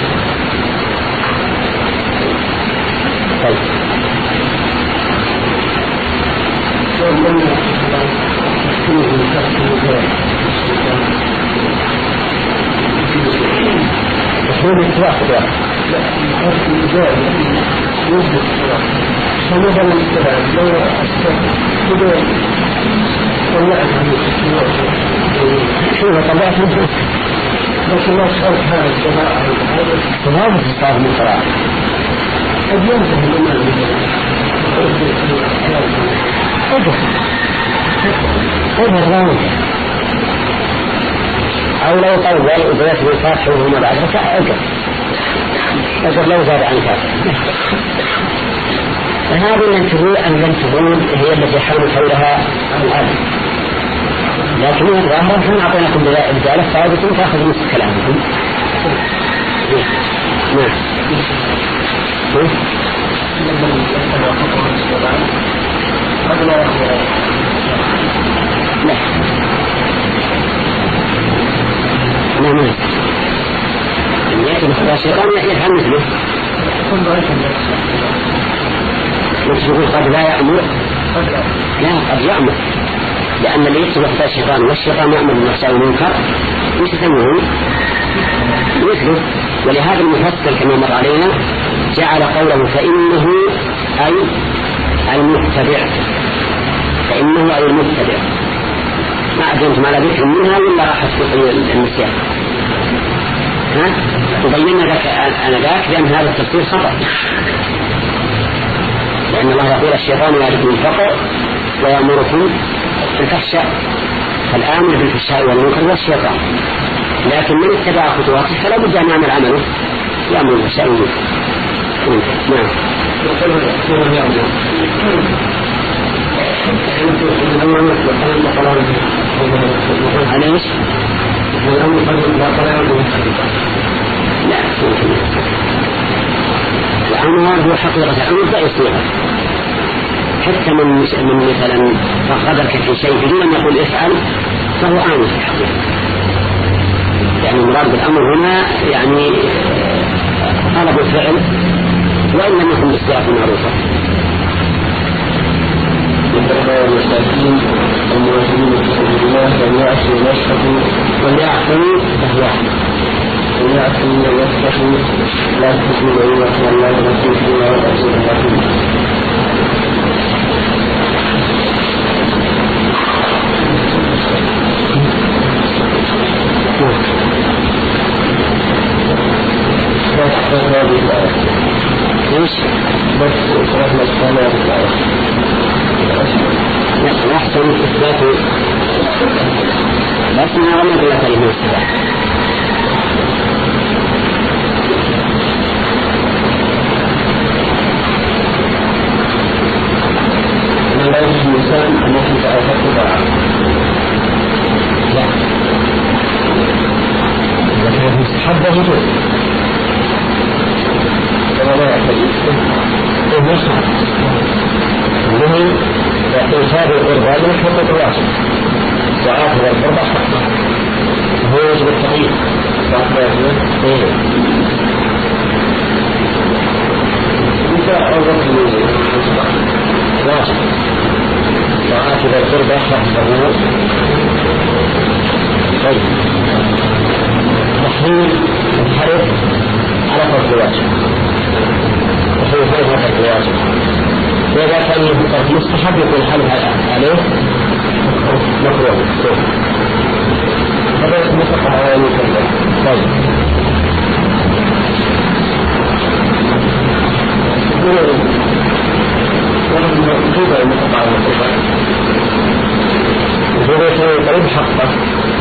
طيب تحويل الاتباع خطوة لا الحرف الجائل يوجد الاتباع فماذا من الاتباع لو أستطيع طلعت عنه شو طلعت منه لكن لا تشارك هذا الجماعة تضابط الصلاة من قراءة قد ينتهي الإمام اجر اجر لا أو لو طول وزيت من صاحبه وما بعد ركع اجر اجر لو زاد عن كافر. فهذه الانتهول أن الانتهول هي التي حرم حولها الأرض، لكن الظاهرة هم أعطيناكم بذلك فائدة تأخذ نصف كلامكم. نعم لا نعم إن يأتي بخطأ الشيطان يفعل مثله. نقول قد لا يأمر، لا قد يأمر، لأن اللي يكتب خطأ الشيطان والشيطان يأمر بالفحشاء والمنكر مش يسمونه مثله. ولهذا المفسر كما مر علينا جعل قوله فإنه أي المتبع، فإنه أي المتبع. ما أدريتم على ذكر منها ولا راح تقول النسيان؟ ها تبين لك أنا ذاك لأن هذا التفسير خطأ، لأن الله يقول الشيطان يأتيكم الفقر ويأمركم بالفحشاء، فالآمر بالفحشاء والمنكر هو الشيطان، لكن من اتبع خطواته فلا بد أن يعمل عمله يأمر بالفحشاء والمنكر. نعم على ايش؟ لا الأمر هو حقيقة الأمر لا يصيغه، حتى من من مثلا فقدرك في شيء بدون أن يقول افعل فهو آمر في الحقيقة، يعني المراد بالأمر هنا يعني طلب الفعل وإن لم يكن بالصيغة المعروفة. المساكين المواجهين بسبيل الله وليعفوا ويصفحوا وليعفوا فهو وليعفوا ويصفحوا لا تحسنوا إلى الله ورسوله ورسول الله. ليش؟ بس إصراف الأسفال والإصراف يحسن إثبات بس ما غمض إلى كلمة السبع. من لا يجب الإنسان أن يكون تعرفت بضاعة لا إذا كانت مستحبة وجود ولا يعتدي المصنع ومهم إنسان القربى من حقوق الواجب وآخذ القربى حقه هو يجب التقييد واجب وآخذ القربى حقه. طيب تحريم الحرف على فرض الواجب وهو فرض فرض الواجب، وإذا كان يفكر مستحب يكون الحلف عليه مكروه. هذا متفق على المكلف. طيب كيف المقطع المقطع الزوجة يكون قريب حقه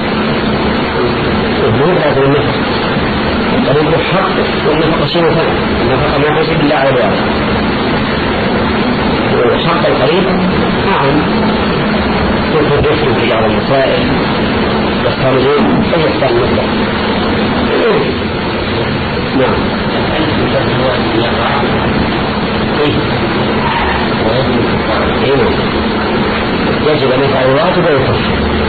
الزوج هذا النفق قريب حق والنفق شيء ثاني النفق ما يجب إلا على الوارث وحق القريب نعم يكون الرفق في بعض المسائل والخارجين فيحتاج المطلق نعم يجب أن يفعل الواجب ويفعل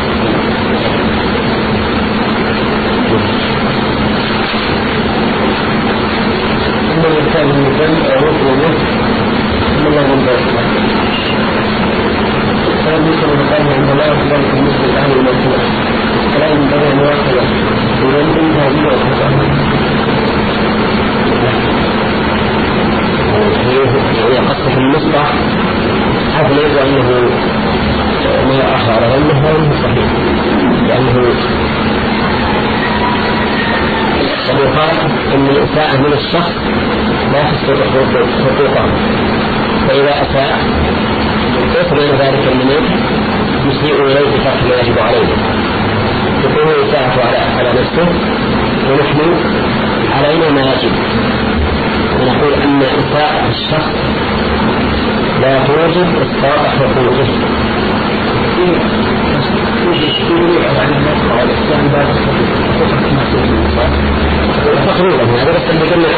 إن الإنسان من الذنب أو ركن النفس إن الله من ذلك فلم يكن المقام عند الله في ذلك المسلم الآن المسلم فلا ينبغي أن يواصل إذا أنت هذه وتفعل يعني قصة المصباح هذا لا يجب أنه ما أخر ظنه وأنه صحيح لأنه يقال أن الإساءة من الشخص لا تسقط حقوقه فإذا أساء يقبل ذلك المنين يسيء إليه بترك ما يجب عليه تكون الإساءة على نفسه ونحن علينا ما يجب ونقول أن إساءة الشخص لا توجب إسقاط حقوقه تقريبا هذا بس اللي قلنا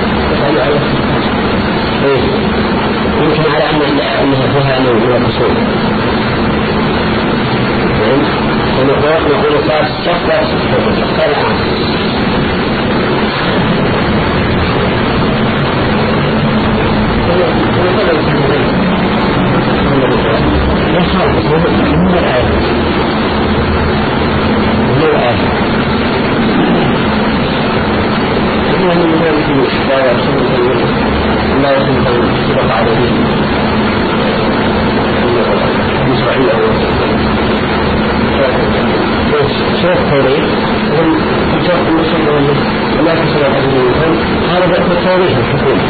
يمكن على أنها فيها نوع من القصور ونقول إساءة الشخص لا تسقط حقوقه لا خالص من الآية من الآية يعني من ذلك لا يصير لا يصير سبق عليه مصرعية شوف التوريخ شوف المصرعية ولا تسبق عليه هذا بأس التوريخ الحكومي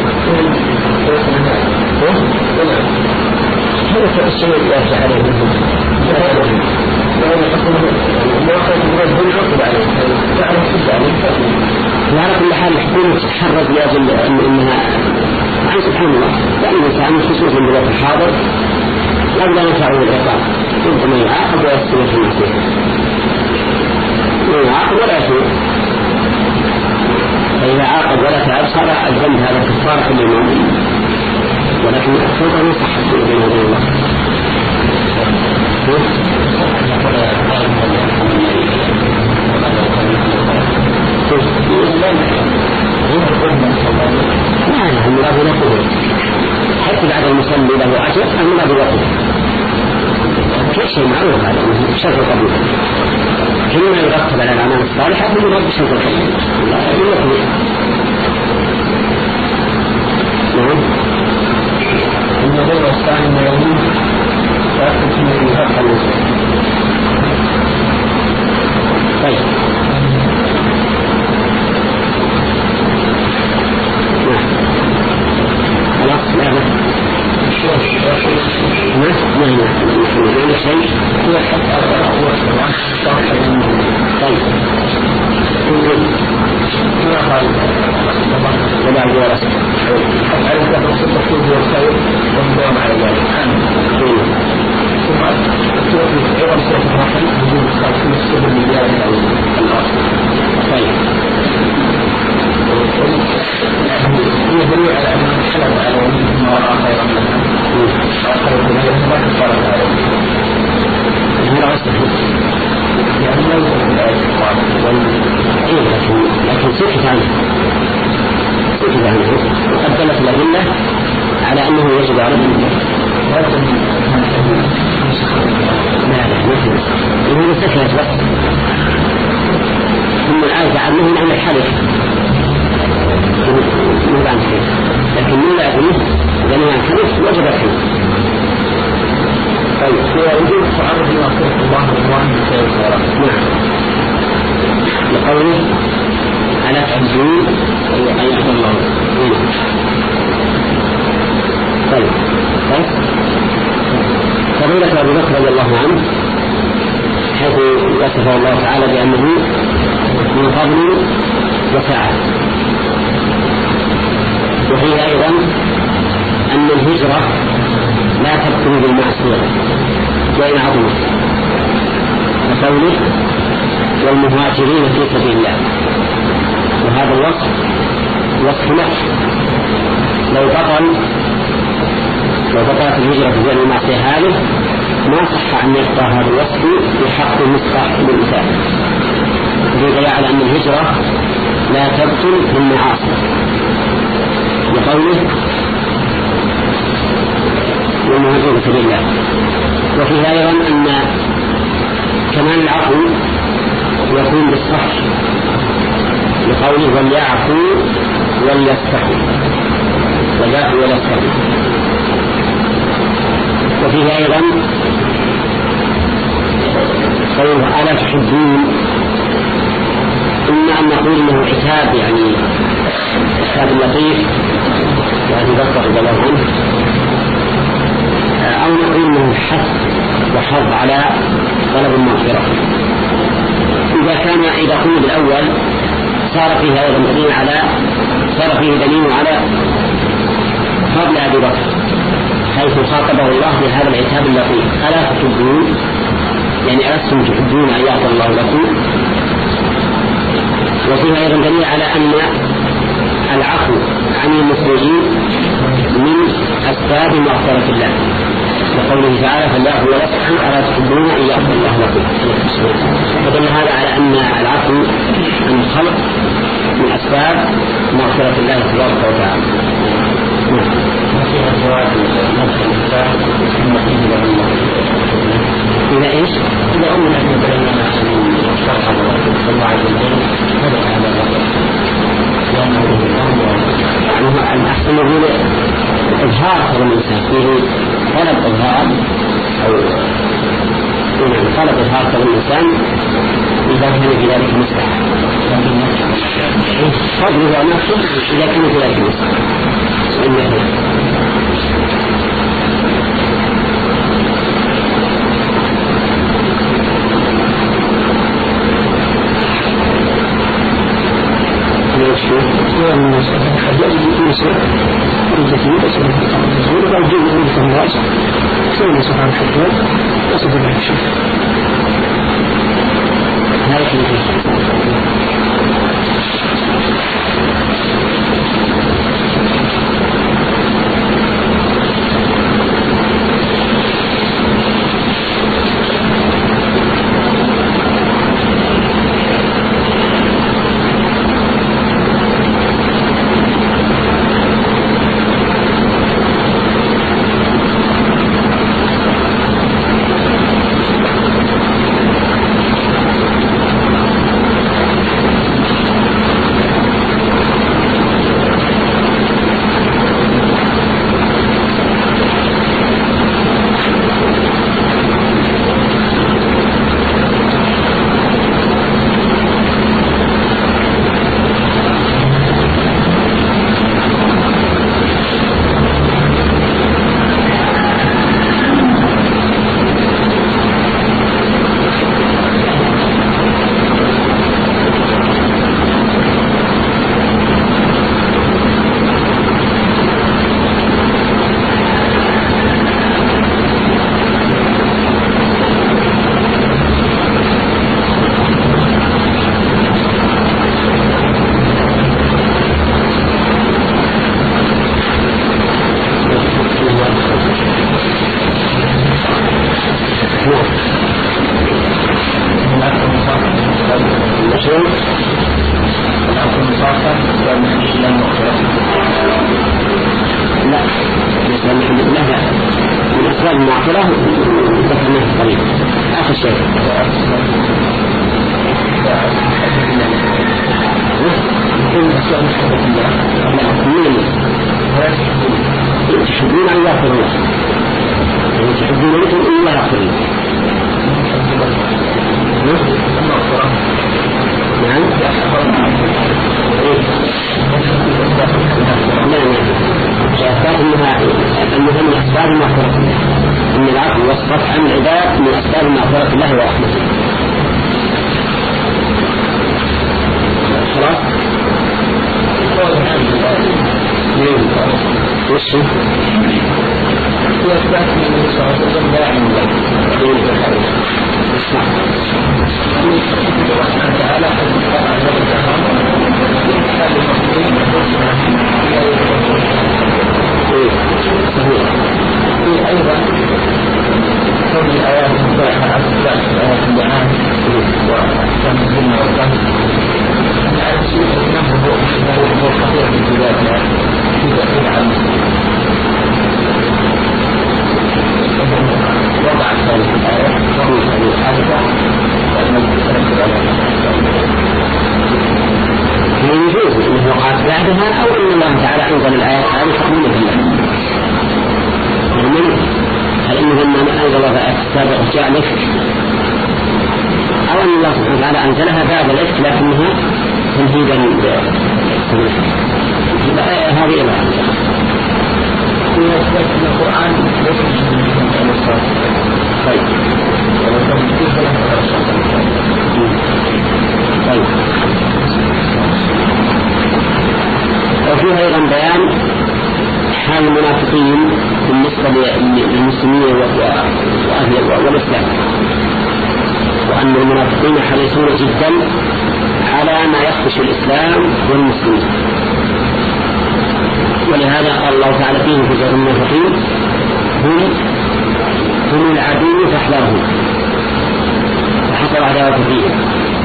هذا الشيء يرجع عليه وعلى كل حال الحكومة تتحرز لأجل أنها عن سبحان الله لأن الإنسان خصوصا بالوقت الحاضر قبل أن يفعله العقاب ربما يعاقب ويستمر في المسيح يعاقب ولا يسوء فإذا عاقب ولا تعب صار الذنب هذا كفارة للمؤمن ولكن الحقوق ما صحت بين يدي الله لا لا المراد له حتى بعد المصلي له أجر المراد له كل شيء معروف هذا بشرط القبول كلما يرتب على الأعمال الصالحة المراد بشرط القبول لا يقول نعم النظر الثاني ما يقول فأخذ من الحق المسلم طيب خلاص لا ما ما ما شيء هو حق طيب ولا الجوارس أعرف أن الصدق هو الخير والدوام على ذلك ثم التوفيق أيضا سورة الرحل وجود خالصين السبب لذلك الأرض طيب هي دليل على أن الحلم على وجود ما وراء خيرا منها آخر الدنيا ما كفارت عليه هذا أصدق يعني لا يوجد الآية لكن لكن سكت عنه سكت عنه وقدمت الأدلة على أنه يجب عليه لا لا مثل إنه سكت بس ثم الآية تعلمهم عن الحلف من بعد كيف لكن من لا يقول لأنه عن الحلف وجب الحلف طيب هو وجود تعرض لأخير الله رضوان بسير نعم لقوله على تعجين أن يحضر الله طيب بس فضيلة أبي بكر رضي الله عنه حيث وصفه الله تعالى بأنه من فضل وسعة. وفيه أيضا أن الهجرة لا تبطل بالمعصية وإن عظمت، وقوله والمهاجرين في سبيل الله، وهذا الوصف وصف له. لو بطل لو بطلت الهجرة في فعل المعصية هذه ما صح أن يبقى هذا الوصف بحق المصطلح بالمثال، بدليل على أن الهجرة لا تبطل بالمعاصي. وقوله والمهاجرين في سبيل الله. وفيه أيضا أن كمال العفو يكون بالصفح، لقوله وليعفوا وليصفحوا، وليعفوا وليصفحوا. وفيه أيضا قوله ألا تحبون، إما أن نقول إنه عتاب يعني عتاب لطيف وأبي بكر رضي الله عنه، أو نقول إنه حث وحظ على طلب المغفرة. إذا كان إذا قلنا بالأول صار فيه أيضا دليل على صار فيه دليل على فضل أبي بكر، حيث خاطبه الله بهذا العتاب اللطيف ألا تحبون، يعني ألستم تحبون أن يغفر الله لكم. وفيها أيضا دليل على أن العفو عن المسلمين من أسباب مغفرة الله، وقوله تعالى فالله ويصفحوا ألا تحبون أن يغفر الله لكم. فدل هذا على أن العفو عن الخلق من أسباب مغفرة الله تبارك وتعالى. إذا إيش؟ إذا أمنا أن بيننا شرح الله عز وجل هذا على الله الأحسن يقول إظهار هذا الإنسان فيه طلب إظهار أو طلب إظهار هذا الإنسان إذا كان في ذلك مستحق، لكن فضله نفسه إذا كان في ذلك مستحق. تحبون أن يغفر الله، تحبون أنتم إن الله يغفر الله. نعم لا لا العباد أنها أنها من أسباب مغفرة الله، أن العفو والصفح عن العباد من أسباب مغفرة الله ورحمته. خلاص؟ وش هو؟ هو أثبات من النبي صلى الله عليه وسلم لا علم له اسمع الله تعالى في أيضا كل الآيات الصالحة عن الآيات اللعان وأحكام السنة والفهم على الشيء أنه هو خطير في بلادنا في تأثير عنه وضع ذلك الآيات وضع الحادثة من يجوز أنه وقعت بعدها أو أن الله تعالى أنزل الآيات هذه تأمين بالله. هل إنه لما أنزل الآيات السابقة جاء الإفك أو أن الله سبحانه وتعالى أنزلها بعد الإفك لكنها تنهيدا هذه الآية في أثبات من القرآن ليس من الصلاة. طيب طيب وفيها أيضا بيان حال المنافقين بالنسبة للمسلمين وأهل والإسلام، وأن المنافقين حريصون جدا على ما يخدش الإسلام والمسلمين، ولهذا قال الله تعالى فيهم في سورة المنافقين هم هم العدو فاحذرهم وحصل عداوة فيهم.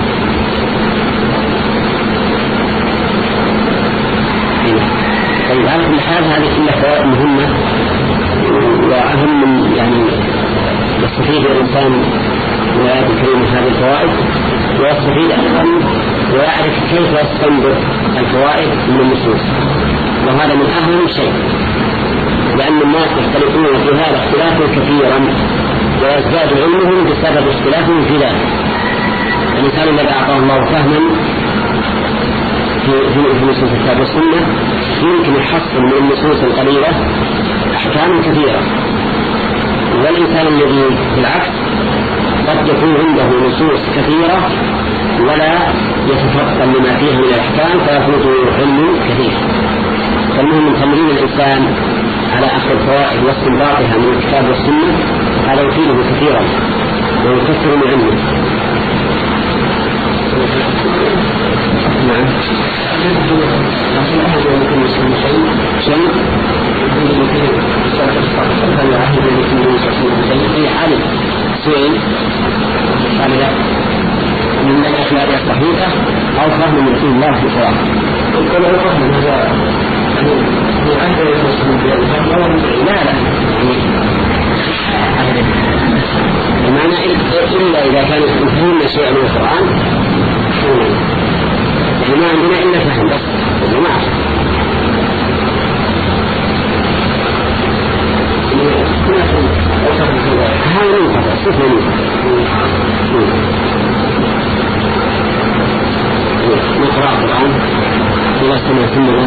طيب على كل حال هذه كلها فوائد مهمة وأهم من يعني يستفيد الإنسان من الآيات الكريمة هذه الفوائد، ويستفيد أيضا ويعرف كيف يستنبط الفوائد من النصوص، وهذا من أهم شيء، لأن الناس يختلفون في هذا اختلافا كثيرا ويزداد علمهم بسبب اختلافهم في ذلك. الإنسان الذي أعطاه الله فهما في نصوص الكتاب والسنة يمكن يحصل من النصوص القليلة أحكام كثيرة، والإنسان الذي بالعكس قد يكون عنده نصوص كثيرة ولا يتفطن لما فيه من الأحكام فيفوته علم كثير. فالمهم من تمرين الإنسان على أخذ الفوائد واستنباطها من الكتاب والسنة هذا يفيده كثيرا ويكثر من علمه. نعم. شيء أي عالم سئل قال لا من الأشياء الصحيحة أو فهم من رسول الله في القرآن. القرآن هو فهم هذا يعني لا لا المعنى إلا إذا كان فهمنا شيئا من القرآن ما عندنا إلا فهم بس ما هذا منقطع صفر نقرأ القرآن إذا سمعتم الله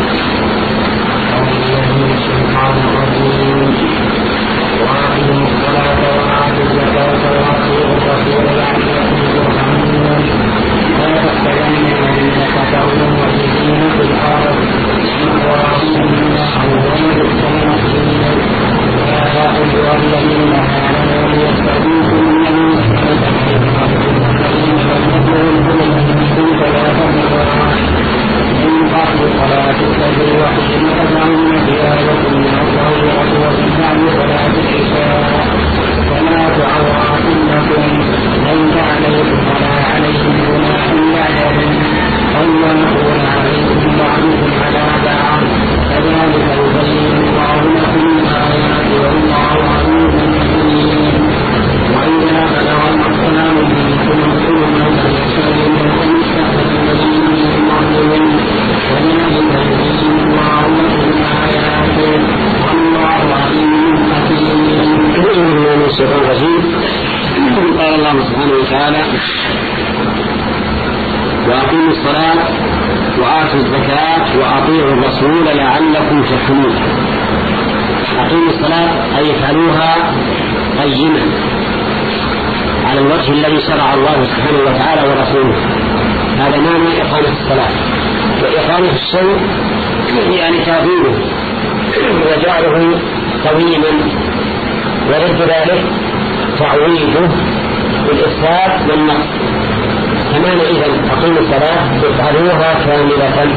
وأقيموا الصلاة وآتوا الزكاة وأطيعوا الرسول لعلكم ترحمون لا تحسبن الذين كفروا معجزين في الأرض وأطيعوا الله وبئس المصير يا أيها الذين آمنوا ليستغيثوا الذين كفروا فإن لم ثلاثة مرات من بعد صلاة الفجر وحين تدعون زيادة من الظهر ومن بعد صلاة العشاء ثلاث عورات لكم ليس عليكم ولا عليهم جناح بعدهم طوافون عليكم بعضكم على بعض كذلك يبين الله لكم الآيات والله عليم حكيم. وإذا بلغ الأطفال منكم الحلم فليستأذنوا فليستأذنوا الذين يؤمنون كذلك يبين الله لكم آياته والله عليم حكيم. من الشيطان الرجيم قال الله سبحانه وتعالى وأقيموا الصلاة وآتوا الزكاة وأطيعوا الرسول لعلكم ترحمون. أقيموا الصلاة أي افعلوها قيما على الوجه الذي شرع الله سبحانه وتعالى ورسوله. هذا معنى إقامة الصلاة. وإقامة الشيء يعني تعظيمه وجعله قويما، ورد ذلك تعويضه بالإفساد والنقص. كمان إذن أقيموا الصلاة افعلوها كاملة.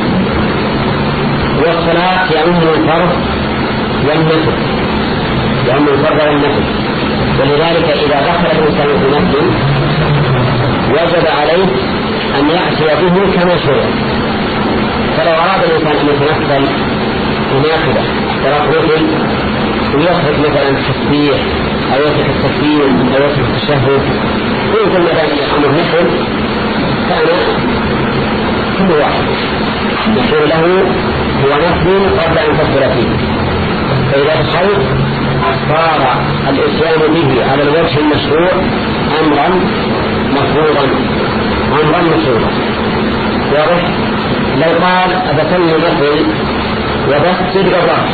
والصلاة يعم الفرض والنفل، يعم الفرض والنفل. ولذلك إذا دخل الإنسان في نفل وجب عليه أن يأتي به كما شرع. فلو أراد الإنسان أن يتنفل بنافلة ثلاث نفل ويخرج مثلا التسبيح أو يترك التكبير أو يترك التشهد ويقول مثلا الأمر نفل، فأنا كل واحد يقول له هو نفل قبل أن تدخل فيه. فإذا دخلت صار الإتيان به على الوجه المشروع أمرا مفروضا أمرا مفروضا. واضح؟ لو قال أبتني نفل وبسجد بالرأس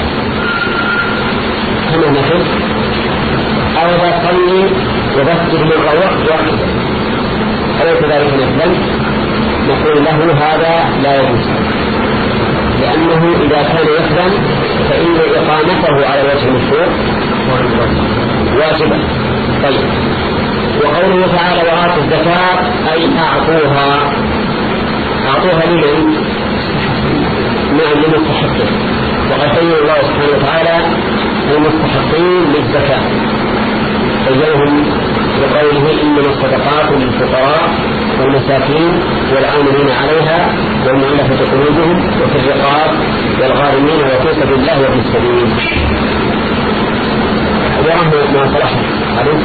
كما نفل، أو بصلي وبسجد بالرأس واحدة أليس ذلك نفلا؟ نقول له هذا لا يجوز، لأنه إذا كان يفلا فإن إقامته على وجه المشروع واجبة. طيب، وقوله تعالى وآتوا الزكاة أي أعطوها. أعطوها لمن؟ نعم للمستحقين. وقد بين الله سبحانه وتعالى المستحقين للزكاة بينهم بقوله إنما الصدقات للفقراء والمساكين والعاملين عليها والمؤلفة قلوبهم وفي الرقاب والغارمين وفي سبيل الله وفي السبيل. ورحمة ما صلح عليه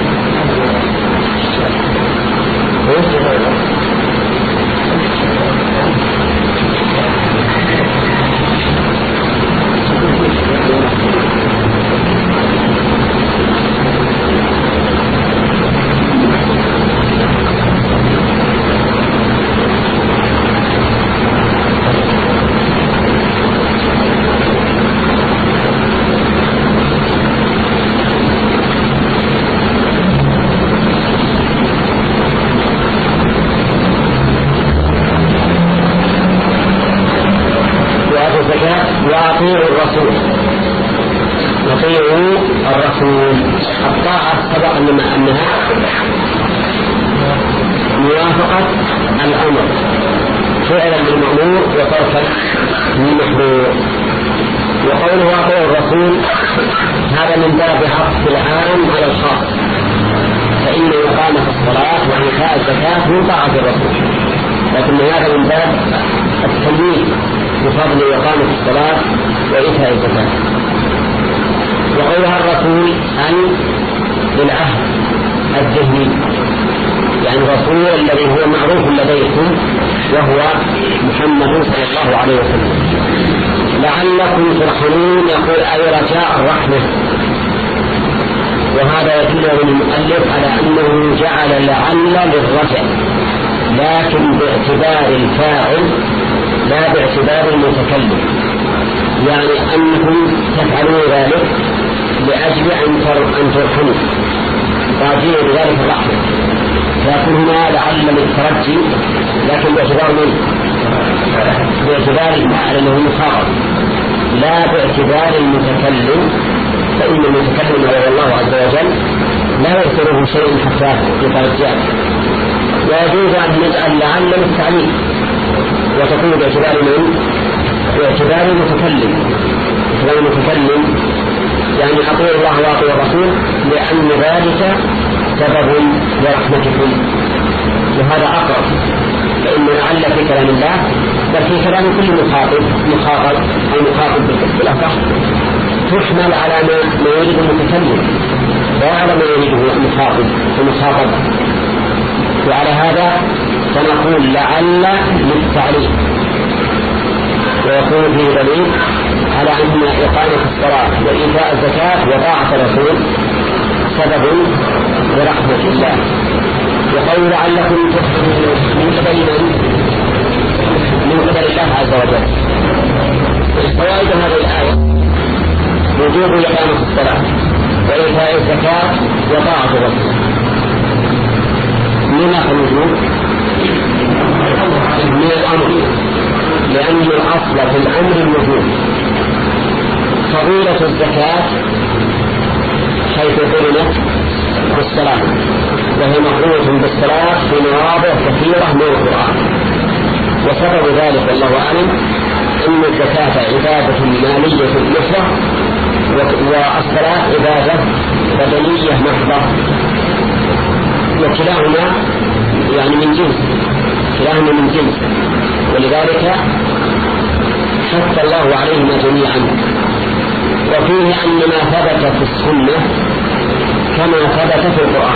وأطيعوا الرسول. وأطيعوا الرسول. الطاعة سبق أنها موافقة الأمر فعلا للمأمور وتركا للمحظور. وقوله وأطيعوا الرسول هذا من باب عطف العام على الخاص، فإن إقامة الصلاة وإيتاء الزكاة من طاعة الرسول، لكن هذا من باب التمييز بفضل إقامة الصلاة وإيتاء الزكاة. وقولها الرسول أن للعهد الذهني، يعني الرسول الذي هو معروف لديكم وهو محمد صلى الله عليه وسلم. لعلكم ترحمون يقول أي رجاء الرحمة، وهذا يدل من المؤلف على أنه جعل لعل للرجاء لكن باعتبار الفاعل لا باعتبار المتكلم، يعني أنكم تفعلون ذلك لأجل أن ترحموا راجين بذلك الرحمة. لكن هنا لعل للترجي لكن باعتبار من؟ باعتبار المعنى أنه مخاطب لا باعتبار المتكلم، فإن المتكلم وهو الله عز وجل لا يذكره شيء حتى يترجع. ويجوز أن نجعل لعل للتعليم وتكون باعتبار من؟ باعتبار المتكلم. باعتبار المتكلم يعني أطيعوا الله وأطيعوا الرسول لأن ذلك سبب لرحمتكم، وهذا أقرب، فإن لعل في كلام الله بل في كلام كل مخاطب مخاطب أو مخاطب بالأصح تحمل على ما يريد المتكلم لا على ما يريده المخاطب المخاطب. وعلى هذا فنقول لعل للتعليم، ويكون فيه دليل على أن إقامة الصلاة وإيتاء الزكاة وطاعة الرسول سبب لرحمة الله. وقول لعلكم تفلحون من قبل من قدر الله عز وجل. فوائد هذه الآية وجوب إقامة الصلاة وإيتاء الزكاة وطاعة الرسول. لما الوجوب؟ من الأمر، لأن الأصل في الأمر الوجوب. فضيلة الزكاة حيث قرنت بالصلاة، وهي مقرونة بالصلاة في مواضع كثيرة من القرآن. وسبب ذلك والله أعلم أن الزكاة عبادة مالية محضة والصلاة عبادة بدنية محضة، وكلاهما يعني من جنس، كلاهما من جنس، ولذلك حث الله عليهما جميعا. وفيه أن ما ثبت في السنة كما ثبت في القرآن،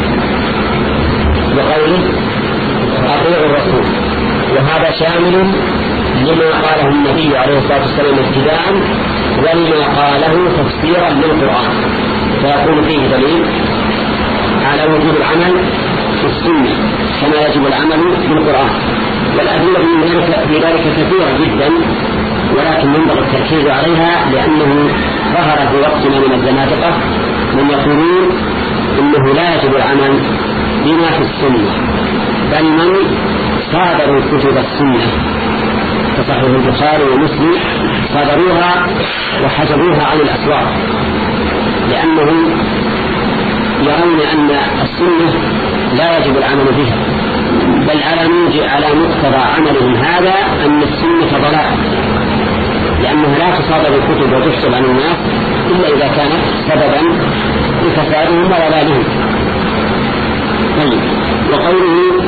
بقوله أطيعوا الرسول، وهذا شامل لما قاله النبي عليه الصلاة والسلام ابتداء ولما قاله تفسيرا للقرآن، فيكون فيه دليل على وجوب العمل في السنة كما يجب العمل في القرآن. والأدلة في ذلك كثيرة جدا، ولكن ينبغي التركيز عليها لأنه ظهر في وقتنا من الزنادقة من يقولون إنه لا يجب العمل بما في السنة، بل من صادروا كتب السنة كصحيح البخاري ومسلم صادروها وحجبوها عن الأسواق، لأنهم يرون أن السنة لا يجب العمل بها، بل على على مقتضى عملهم هذا أن السنة ضلال، لأنها لا تصادر الكتب وتحسب عن الناس إلا إذا كانت سببا لفسادهم وضلالهم. طيب، وقوله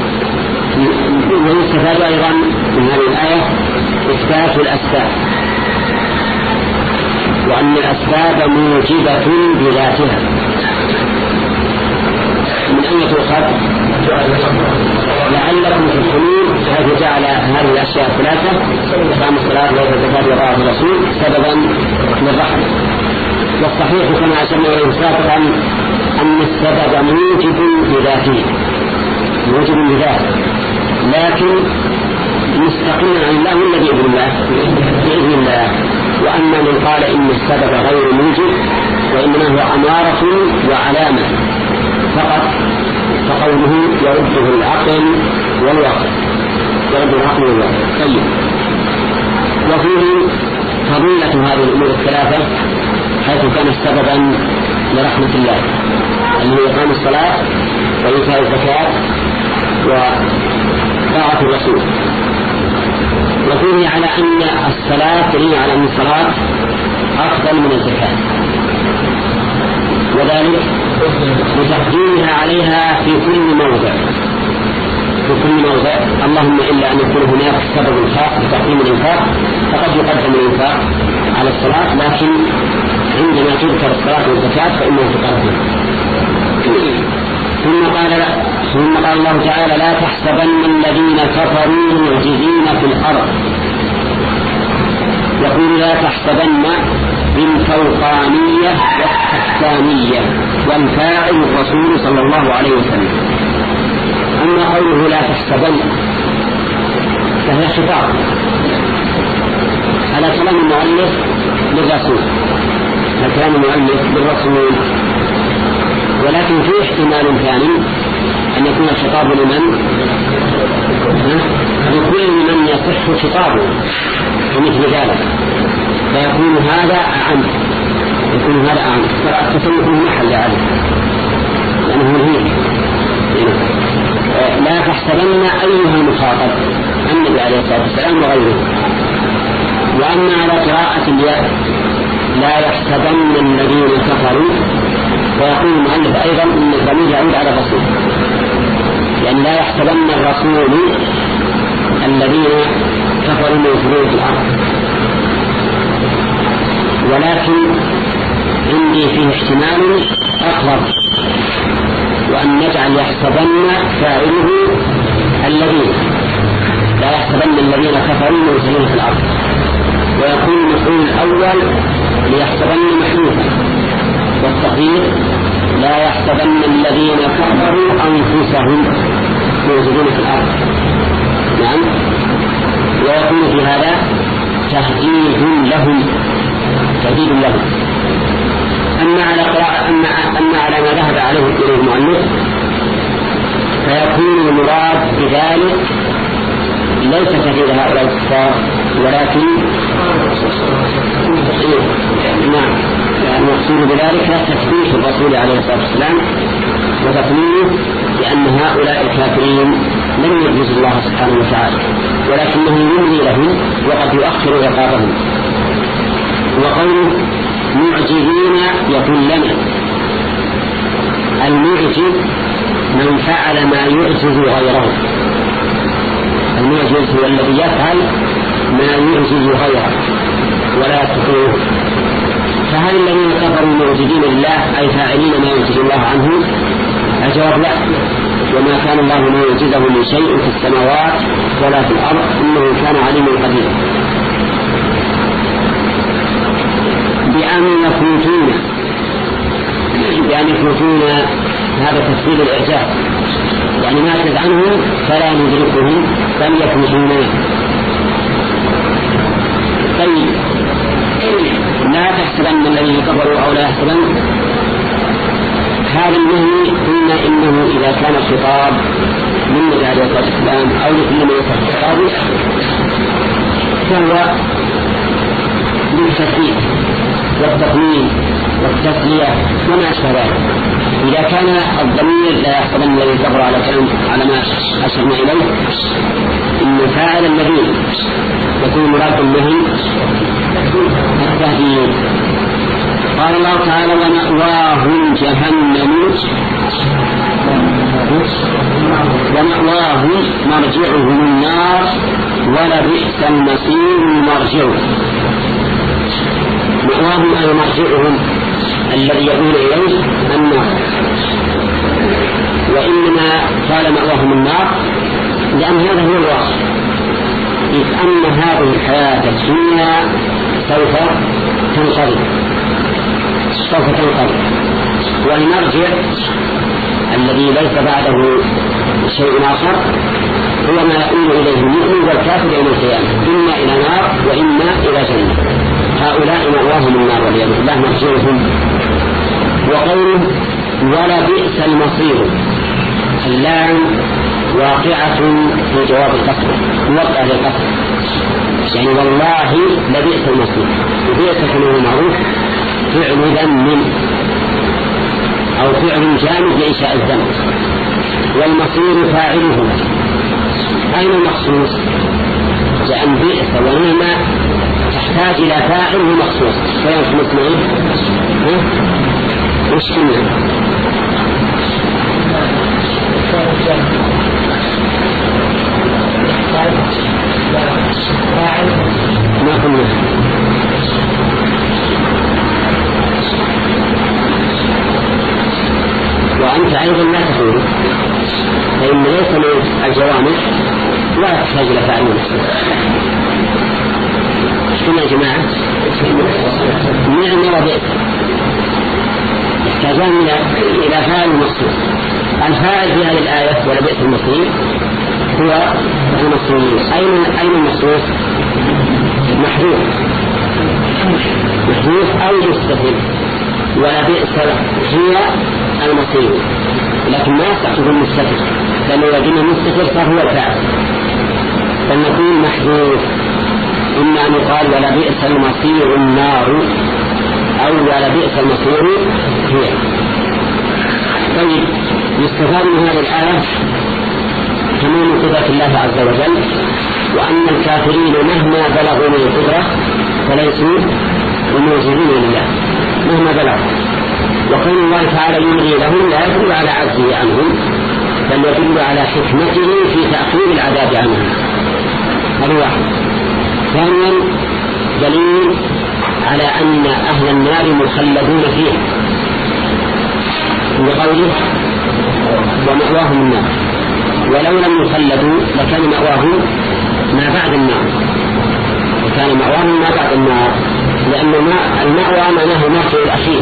ويستفاد أيضا من هذه الآية إثبات الأسباب، وأن الأسباب موجبة بذاتها. من أن يتوخذ لعلكم تدخلون حيث جعل هذه الأشياء الثلاثة إقام الصلاة والزكاة وطاعة الرسول سببا للرحمة. والصحيح كما أشرنا إليه سابقا أن السبب موجب بذاته، موجب بذاته، لكن مستقيم عن الله ولا بإذن الله؟ بإذن الله. وأما من قال إن السبب غير موجب وإنما هو أمارة وعلامة فقط، فقوله يرده العقل والواقع، يرد العقل والواقع. طيب، وفيه فضيلة هذه الأمور الثلاثة حيث كانت سببا لرحمة الله، اللي هي إقام الصلاة وإيتاء الزكاة وطاعة الرسول. وفيه على أن الصلاة دليل على أن الصلاة أفضل من الزكاة، وذلك لتقديمها عليها في كل موضع، في كل موضع، اللهم إلا أن يكون هناك سبب خاص بتقديم الإنفاق، فقد يقدم الإنفاق على الصلاة، لكن عندما تذكر الصلاة والزكاة فإنه تقدم. ثم قال ثم قال الله تعالى لا تحسبن الذين كفروا معجزين في الأرض. يقول لا تحسبن بالفوقانية والتحتانية، والفاعل الرسول صلى الله عليه وسلم. أما قوله لا تحسبن فهي خطاب على كلام المؤلف للرسول، على كلام المؤلف للرسول، ولكن في احتمال ثاني أن يكون الخطاب لمن؟ لكل من يصح خطابه ومثل ذلك، فيكون هذا أعم، يكون هذا أعم، فالتصنف محل عليه لأنه هي لا تحسبن أيها المخاطب النبي عليه الصلاة والسلام وغيره. وأما على قراءة الياء لا يحسبن الذين كفروا، ويقول المؤلف أيضا أن الضمير يعود على الرسول، لأن لا يحسبن الرسول الذين كفروا موجودين في الأرض. ولكن عندي فيه احتمال أقرب، وأن نجعل يحسبن فاعله الذين، لا يحسبن الذين كفروا موجودين في الأرض، ويكون المفعول الأول ليحسبن محذوفا، والتقدير لا يحسبن الذين كفروا أنفسهم موجودين في الأرض. نعم. ويكون في هذا تهديد لهم تهديد لهم. أما على قراءة أما, أما على ما ذهب عليه إليه المؤلف فيكون المراد بذلك ليس تهديد هؤلاء الكفار ولكن نعم المقصود بذلك تثبيت الرسول عليه الصلاة والسلام وتقنينه بأن هؤلاء الكافرين لم يعجزوا الله سبحانه وتعالى ولكنه يملي لهم وقد يؤخر عقابهم. وقوله معجزين يقول لنا المعجز من فعل ما يعجز غيره. المعجز هو الذي يفعل ما يعجز غيره ولا يستطيعه. فهل الذين كفروا معجزين لله أي فاعلين ما يعجز الله عنه؟ الجواب لا. وما كان الله ليعجزه من شيء في السماوات ولا في الأرض إنه كان عليما قديرا. بأن يفوتون بأن يفوتون هذا تفصيل الإعجاز يعني ما يعجز عنهم فلا ندركهم بل يفوتون. طيب لا تحسبن الذين كفروا أو لا يحسبن هذا النهي قلنا إنه إذا كان الخطاب من مجال الإسلام أو لكل من يصح خطابه فهو للتثبيت والتقنين والتسلية وما أشبه ذلك. إذا كان الضمير لا يحسبن الذي كفر على كلام على ما أشرنا إليه إن فاعل الذين يكون مراد النهي التهديد. قال الله تعالى ومأواهم جهنم ومأواهم مرجعهم النار ولبئس المصير مرجعهم. مأواهم أي مرجعهم الذي يؤول إليه النار. وإنما قال مأواهم النار لأن هذا هو الواقع إذ أن هذه الحياة الدنيا سوف تنقضي سوف تنقضي والمرجع الذي ليس بعده شيء آخر هو ما يؤول إليه المؤمن والكافر يوم القيامة إما إلى نار وإما إلى جنة. هؤلاء مأواهم النار والعياذ بالله مرجعهم. وقوله ولبئس المصير اللام واقعة في جواب القسم موقع للقسم يعني والله لبئس المصير. وبئس كما معروف فعل ذم أو فعل جامد لإنشاء الذم والمصير فاعله. أين المخصوص؟ لأن بئس ونعمة تحتاج إلى فاعل مخصوص فيكون اسمه وش كنا ما كنا وأنت أيضا لا تقول فإن ليس من الجوامع لا تحتاج إلى فاعل مخصوص. كنا يا جماعة نعم وبئس يحتاجان إلى فاعل مخصوص. الفاعل في هذه الآية ولبئس المصير هو المصير. أين أين المخصوص؟ محذوف محذوف أو مستتر ولبئس هي المصير لكن ما يستطيع المستتر لأنه يجب المستتر فهو الفاعل فنقول محذوف. إما أن يقال ولبئس المصير النار أو ولبئس المصير هي. طيب يستفاد من هذه الآية تمام قدرة الله عز وجل وأن الكافرين مهما بلغوا من القدرة فليسوا بموجودين لله مهما بلغوا. وقول الله تعالى يملي لهم لا يدل على عجزه عنهم بل يدل على حكمته في تأخير العذاب عنهم. هذا واحد. ثانيا دليل على أن أهل النار مخلدون فيه بقوله ومأواهم النار ولو لم يخلدوا لكان مأواهم ما بعد النار وكان مأواهم ما بعد النار لأن المأوى معناه المرجع الأخير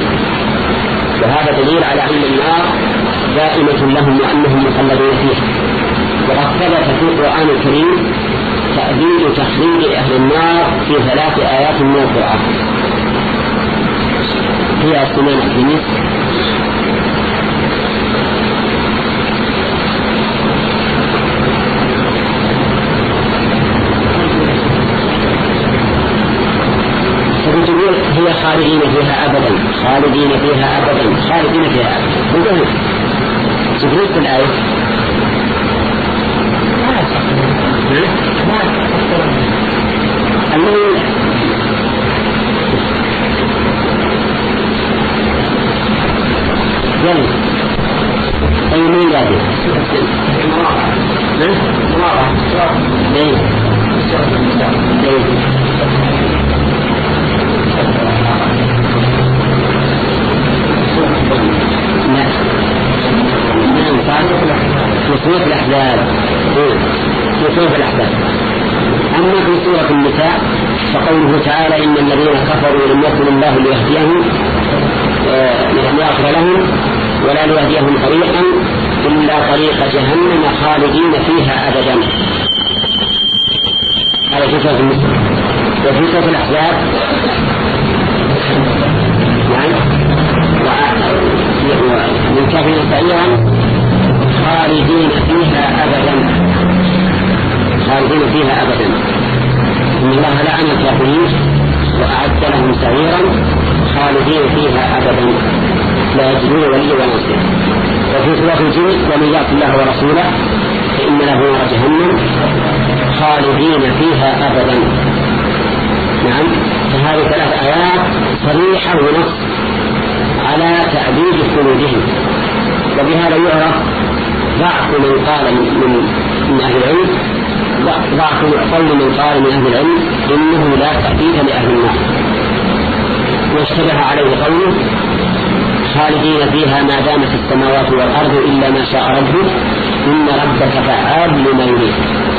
وهذا دليل على أن النار دائمة لهم وأنهم مخلدون فيه. وقد ثبت في القرآن الكريم تأديب تخليد أهل النار في ثلاث آيات من القرآن فيها سنان الكنيس فتقول هي خالدين فيها أبدا خالدين فيها أبدا خالدين فيها أبدا تقول في الآية المهم يلا طيب مين قادر ليه ليه ليه لا نعم صار في سورة الأحزاب في سورة الأحزاب أما في سورة النساء فقوله تعالى إن الذين كفروا لم يكن الله ليهديهم لم يغفر لهم ولا ليهديهم طريقا إلا طريق جهنم خالدين فيها أبدا. هذا في سورة النساء. وفي سورة الأحزاب من كافر سعيرا خالدين فيها أبدا خالدين فيها أبدا إن الله لعن الكافرين وأعد لهم سعيرا خالدين فيها أبدا لا يجدون ولي ولا نصير. وفي سورة الجن ومن يعص الله ورسوله فإن له نار جهنم خالدين فيها أبدا. نعم فهذه ثلاث آيات صريحة ونص على تعبيد خلودهم. وبهذا يعرف ضعف من قال من, من أهل العلم ضعف قول من قال من أهل العلم إنه لا تأبيد لأهل النار واشتبه عليه قوله خالدين فيها ما دامت السماوات والأرض إلا ما شاء ربك إن ربك فعال لما يريد.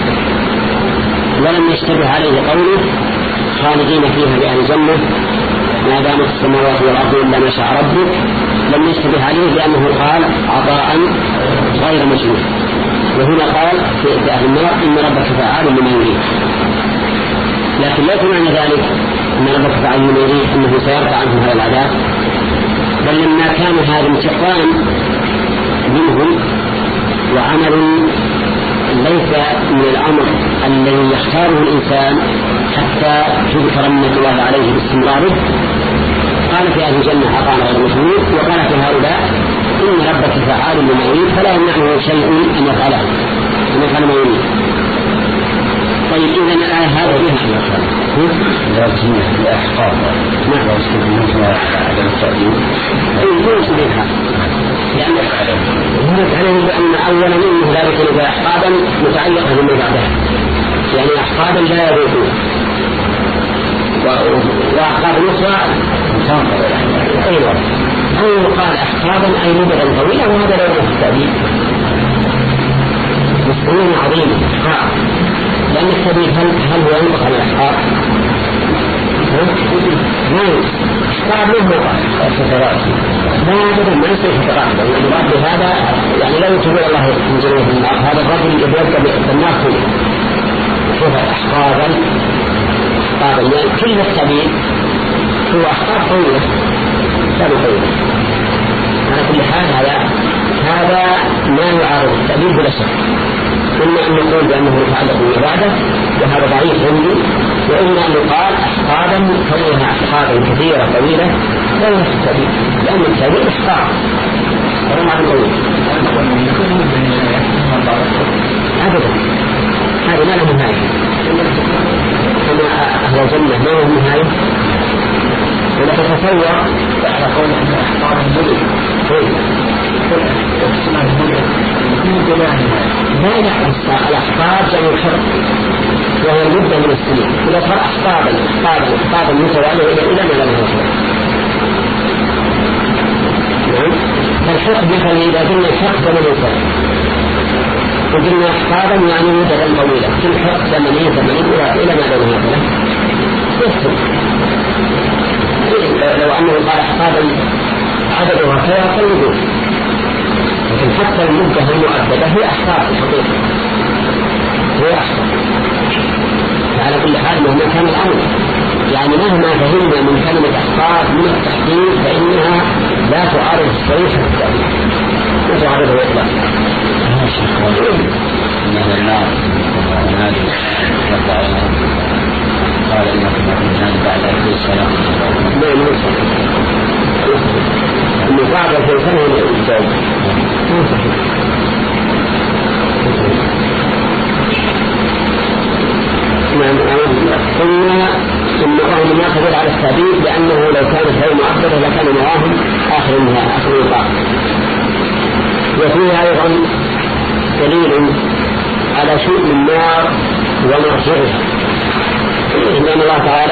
ولم يشتبه عليه قوله خالدين فيها بأهل الجنة ما دامت السماوات والأرض إلا ما شاء ربك لم يشتبه عليه لأنه قال عطاء غير مشروع. وهنا قال في أهل النار إن ربك فعال لما يريد. لكن لا معنى ذلك أن ربك فعال لما يريد أنه سيرفع عنهم هذا العذاب، بل لما كان هذا انتقام منهم وعمل ليس من الأمر الذي يختاره الإنسان حتى تذكر من الله عليه باستمراره. قال في أهل الجنة عطاء غير مشروع وقال في هؤلاء إن ربك فعال لما يريد فلا يمنعه شيء أن يفعله أن يفعل ما يريد. طيب إذا الآية هذا فيها لكن الأحقاب نعم على التأديب يجوز بها لأن هناك عليه بأن أولا إنه لا يكون بأحقابا متعلقة بما بعدها يعني أحقابا لا يروحون وأحقاب أخرى أيضا أو يقال أحقابا أي مدة طويلة وهذا لا يروح التأديب مسؤولين عظيمة أحقاب لأن التأديب هل, هل هو ينطق على الأحقاب؟ نعم أحقاب له فترات لا أبدا ما يصير فترات المراد بهذا يعني لا يتبع الله من جنوب النار. هذا الرجل يبدأ بالنار كله شوف أحقابا أحقابا يعني كل التأديب هو أحقاب طويلة لا طويلة. على كل حال هذا هذا ما يعارض التأديب بلا شك. إما أن نقول بأنه يتعلق بالعبادة وهذا ضعيف عندي وإما أن يقال أحقابا كونها أحقابا كثيرة طويلة لا ينفع التأديب لأن التأديب أحقاب هذا معنى طويل أبدا هذا ما له نهاية. أما أهل الجنة ما له نهاية ولا تتصور على قول أحقابا مدد لا يحدث الأحقاب جمع الحرق وهي المدة من السنين إذا صار أحقابا أحقابا أحقابا متوالية إلى ما لم يكن. نعم فالحق مثلا إذا قلنا الحق زمن الإنسان وقلنا أحقابا يعني مدة طويلة في الحق زمنين زمنين إلى ما لم يكن يحصل. لو أنه قال أحقابا عددها فيها قلبه لكن حتى المدة المؤبدة هي أحقار في الحقيقة، هي أحقار. فعلى كل حال مهما كان الأمر، يعني مهما فهمنا من كلمة أحقار من التحديد فإنها لا تعارض الصريح في التأويل، لا تعارض الإطلاق. إنه النار هذه رفعها قال إنكم أخذنان بعد أكل الصلاة لا يوصل إنه بعد في الفهم الإنسان قلنا إن نراهم ما تدل على التعبيد لأنه لو كانت غير معبدة لكان نراهم آخر النهاية آخر الوقاء. وفيها أيضا دليل على شؤم النار ومرجعها، إن الله تعالى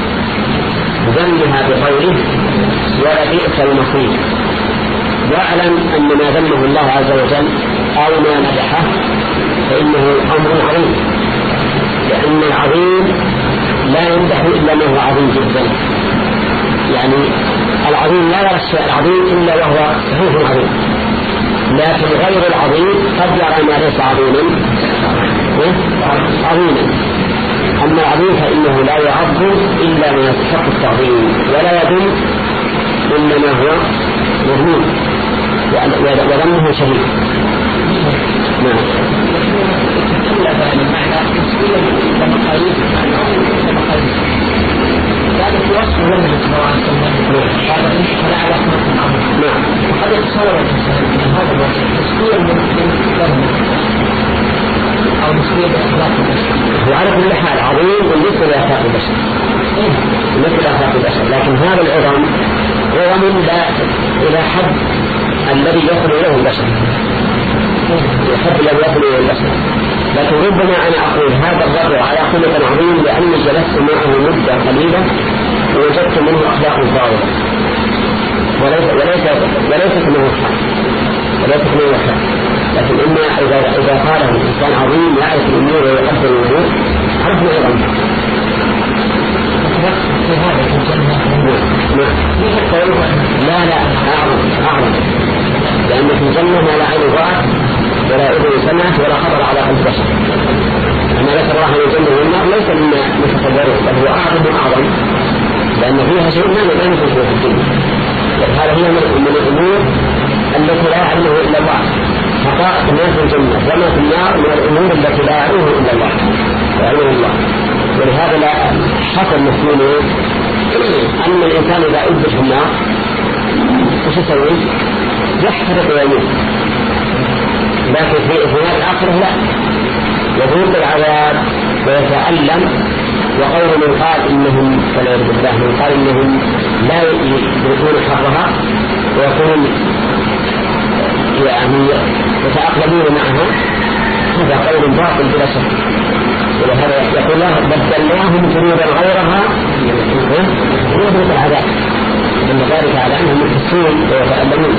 ذمها بقوله ولبئس المصير. واعلم أن ما ذمه الله عز وجل أو ما مدحه فإنه أمر عظيم، لأن العظيم لا يمدح إلا ما هو عظيم جدا. يعني العظيم لا يرى الشيء العظيم إلا وهو صحيح عظيم، لكن غير العظيم قد يرى ما ليس عظيما عظيما. أما العظيم فإنه لا يعظ إلا ما يستحق التعظيم ولا يدل إنما هو مذموم وذمه شديد. نعم. ذلك وصف لم يتبع هذا فلا على نعم وقد يتصور الإنسان هذا الوصف مسؤول من أو مسؤول بأخلاق البشر. وعلى كل حال عظيم بالنسبة لأخلاق البشر بالنسبة لأخلاق البشر، لكن هذا العظم عظم لا إلى حد الذي يصل إليه البشر، الحد الذي يصل إليه البشر. لكن ربما أنا أقول هذا الرجل على خلق عظيم لأني جلست معه مدة قليلة ووجدت منه أخلاق فاضلة وليس وليس وليست منه حق وليست منه حق. لكن إما إذا إذا قاله إنسان عظيم يعرف الأمور ويقدر الأمور عرفنا أيضا. لا لا أعظم أعظم لأن في الجنة ما لا عين رأت ولا أذن سمعت ولا خطر على قلب بشر. أما ذكر الله عن الجنة والنار ليس مما نتصوره بل هو أعظم وأعظم لأن فيها شيء ما لا نشوفه في الدنيا. هذا هي من الأمور التي لا يعلمه إلا الله. حقائق ما في الجنة وما في النار من الأمور التي لا يعلمه إلا الله ويعلمه الله. ولهذا لا حصل مسؤولين أن الإنسان إذا أدت في النار وش يسوي؟ يحترق ويموت. لكن في إثناء الآخرة لا، يذوق العذاب ويتألم. وقول من قال إنهم فلا يرد الله من قال إنهم لا يدركون حرها ويكون يعني يتأقلمون معها، هذا قول باطل بلا شك. ولهذا يقول الله بدلناهم جنودا غيرها يذوق العذاب، إن ذلك على أنهم يحسون ويتألمون.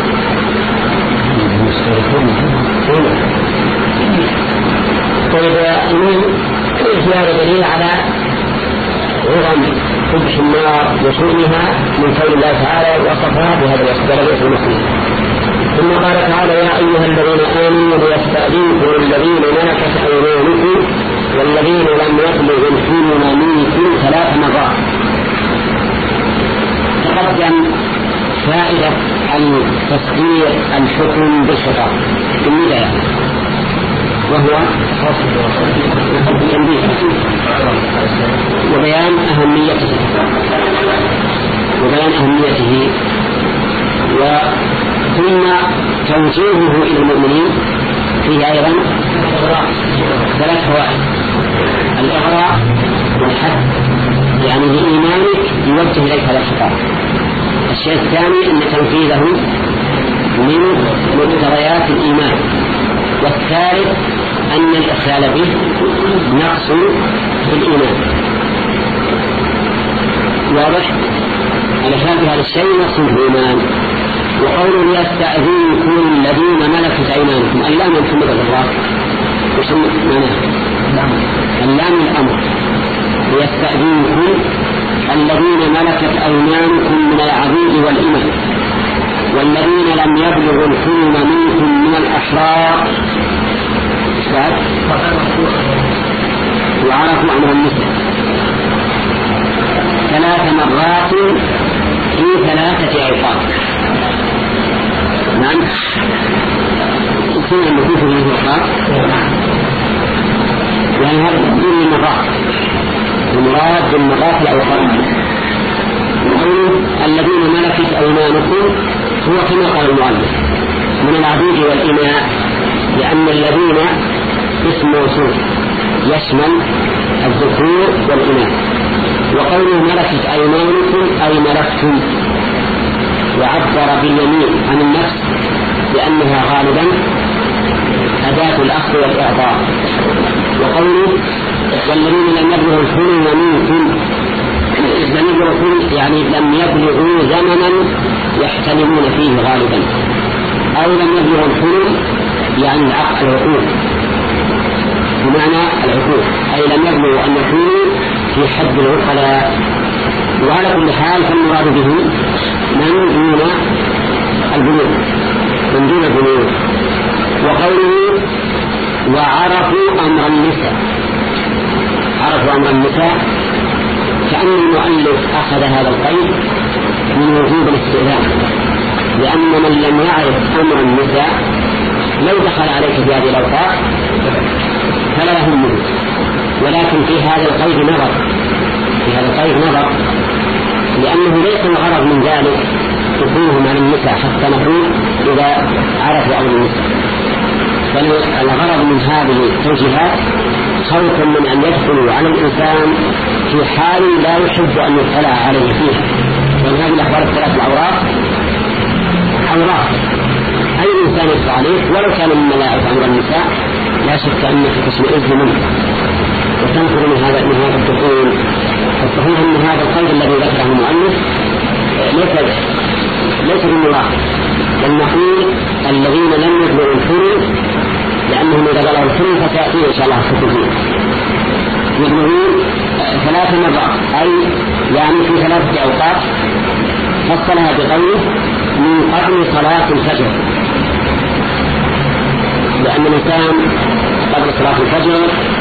طيب في هذا دليل على عظم قبح النار وشؤمها من قول الله تعالى وصفها بهذا الوصف ليس المسلم. ثم قال تعالى يا أيها الذين آمنوا ليستأذنكم الذين ملكت أيمانكم والذين لم يبلغوا الحلم منكم ثلاث مرات. تقدم فائدة عن تصدير الحكم بالخطاب بالنداء وهو التنبيه وبيان أهميته وبيان أهميته وثم توجيهه إلى المؤمنين فيه أيضا ثلاث فوائد: الإغراء والحث يعني بإيمانك يوجه إليك هذا الخطاب. الشيء الثاني أن تنفيذه من مقتضيات الإيمان. والثالث أن الإخلال به نقص في الإيمان. واضح؟ الإخلال بهذا الشيء نقص في الإيمان. وقول يستأذنكم الذين ملكت أيمانكم اللام محمد الله وش معناه؟ اللام الأمر. يستأذنكم الذين ملكت أيمانكم من العبيد والإمام والذين لم يبلغوا الحلم منكم من الأحرار وعرفوا أمر النساء ثلاث مرات في ثلاثة أوقات. نعم كل النفوس في الأوقات يعني هذا كل المرات المراد بالمرات الأوقات. الذين ملكت أيمانكم هو كما قال المؤلف من العبيد والإماء، لأن الذين اسم موصول يشمل الذكور والإناث. وقوله ملكت أيمانكم أي ملكتم، وعبر باليمين عن النفس لأنها غالبا أداة الأخذ والإعطاء. وقوله والذين لم يبلغوا الحلم منكم لم يبلغوا يعني لم يبلغوا زمنا يحتلمون فيه غالبا، أو لم يبلغوا الحلم يعني العقل العقول بمعنى العقول، أي لم يبلغوا أن يكونوا في حد العقلاء. وعلى كل حال فالمراد به من دون البلوغ من دون البلوغ. وقوله وعرفوا أمر النساء، عرفوا أمر النساء كأن المؤلف أخذ هذا القيد من وجوب الاستئذان، لأن من لم يعرف أمر النساء لو دخل عليك في هذه الأوقات فلا يهمه. ولكن في هذا القيد نظر في هذا القيد نظر لأنه ليس الغرض من ذلك دخولهم على النساء حتى نقول إذا عرفوا أمر النساء، بل الغرض من هذه التوجيهات خوفا من أن يدخلوا على الإنسان في حال لا يحب أن يطلع عليه فيها. ومن هذه الأخبار الثلاث العورات عورات أي إنسان يدخل عليه ولو كان من ملاعب أمر النساء لا شك أنك تشمئز منه وتنفر من هذا من هذا الدخول. فالصحيح أن هذا القيد الذي ذكره المؤلف ليس ليس بالمراد، بل نقول الذين لم يبلغوا الحلم، لأنهم إذا بلغوا الحلم فتأتي إن شاء الله الحكم يبلغون ثلاث مرات، أي يعني في ثلاثة أوقات. فصلها بقوله من قبل صلاة الفجر، لأن الإنسان قبل صلاة الفجر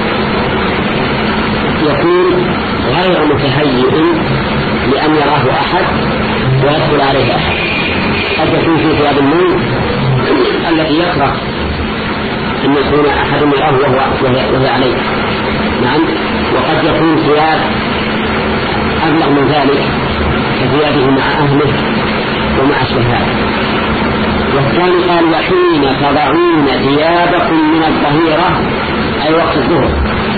يكون غير متهيئ لأن يراه أحد ويدخل عليه أحد. قد يكون في ثياب النوم الذي يكره أن يكون أحد يراه وهو, وهو عليه. نعم. وقد يكون ثياب أبلغ من ذلك كثيابه مع أهله ومع أشبهه. والثاني قال وحين تضعون ثيابكم من الظهيرة أي وقت الظهر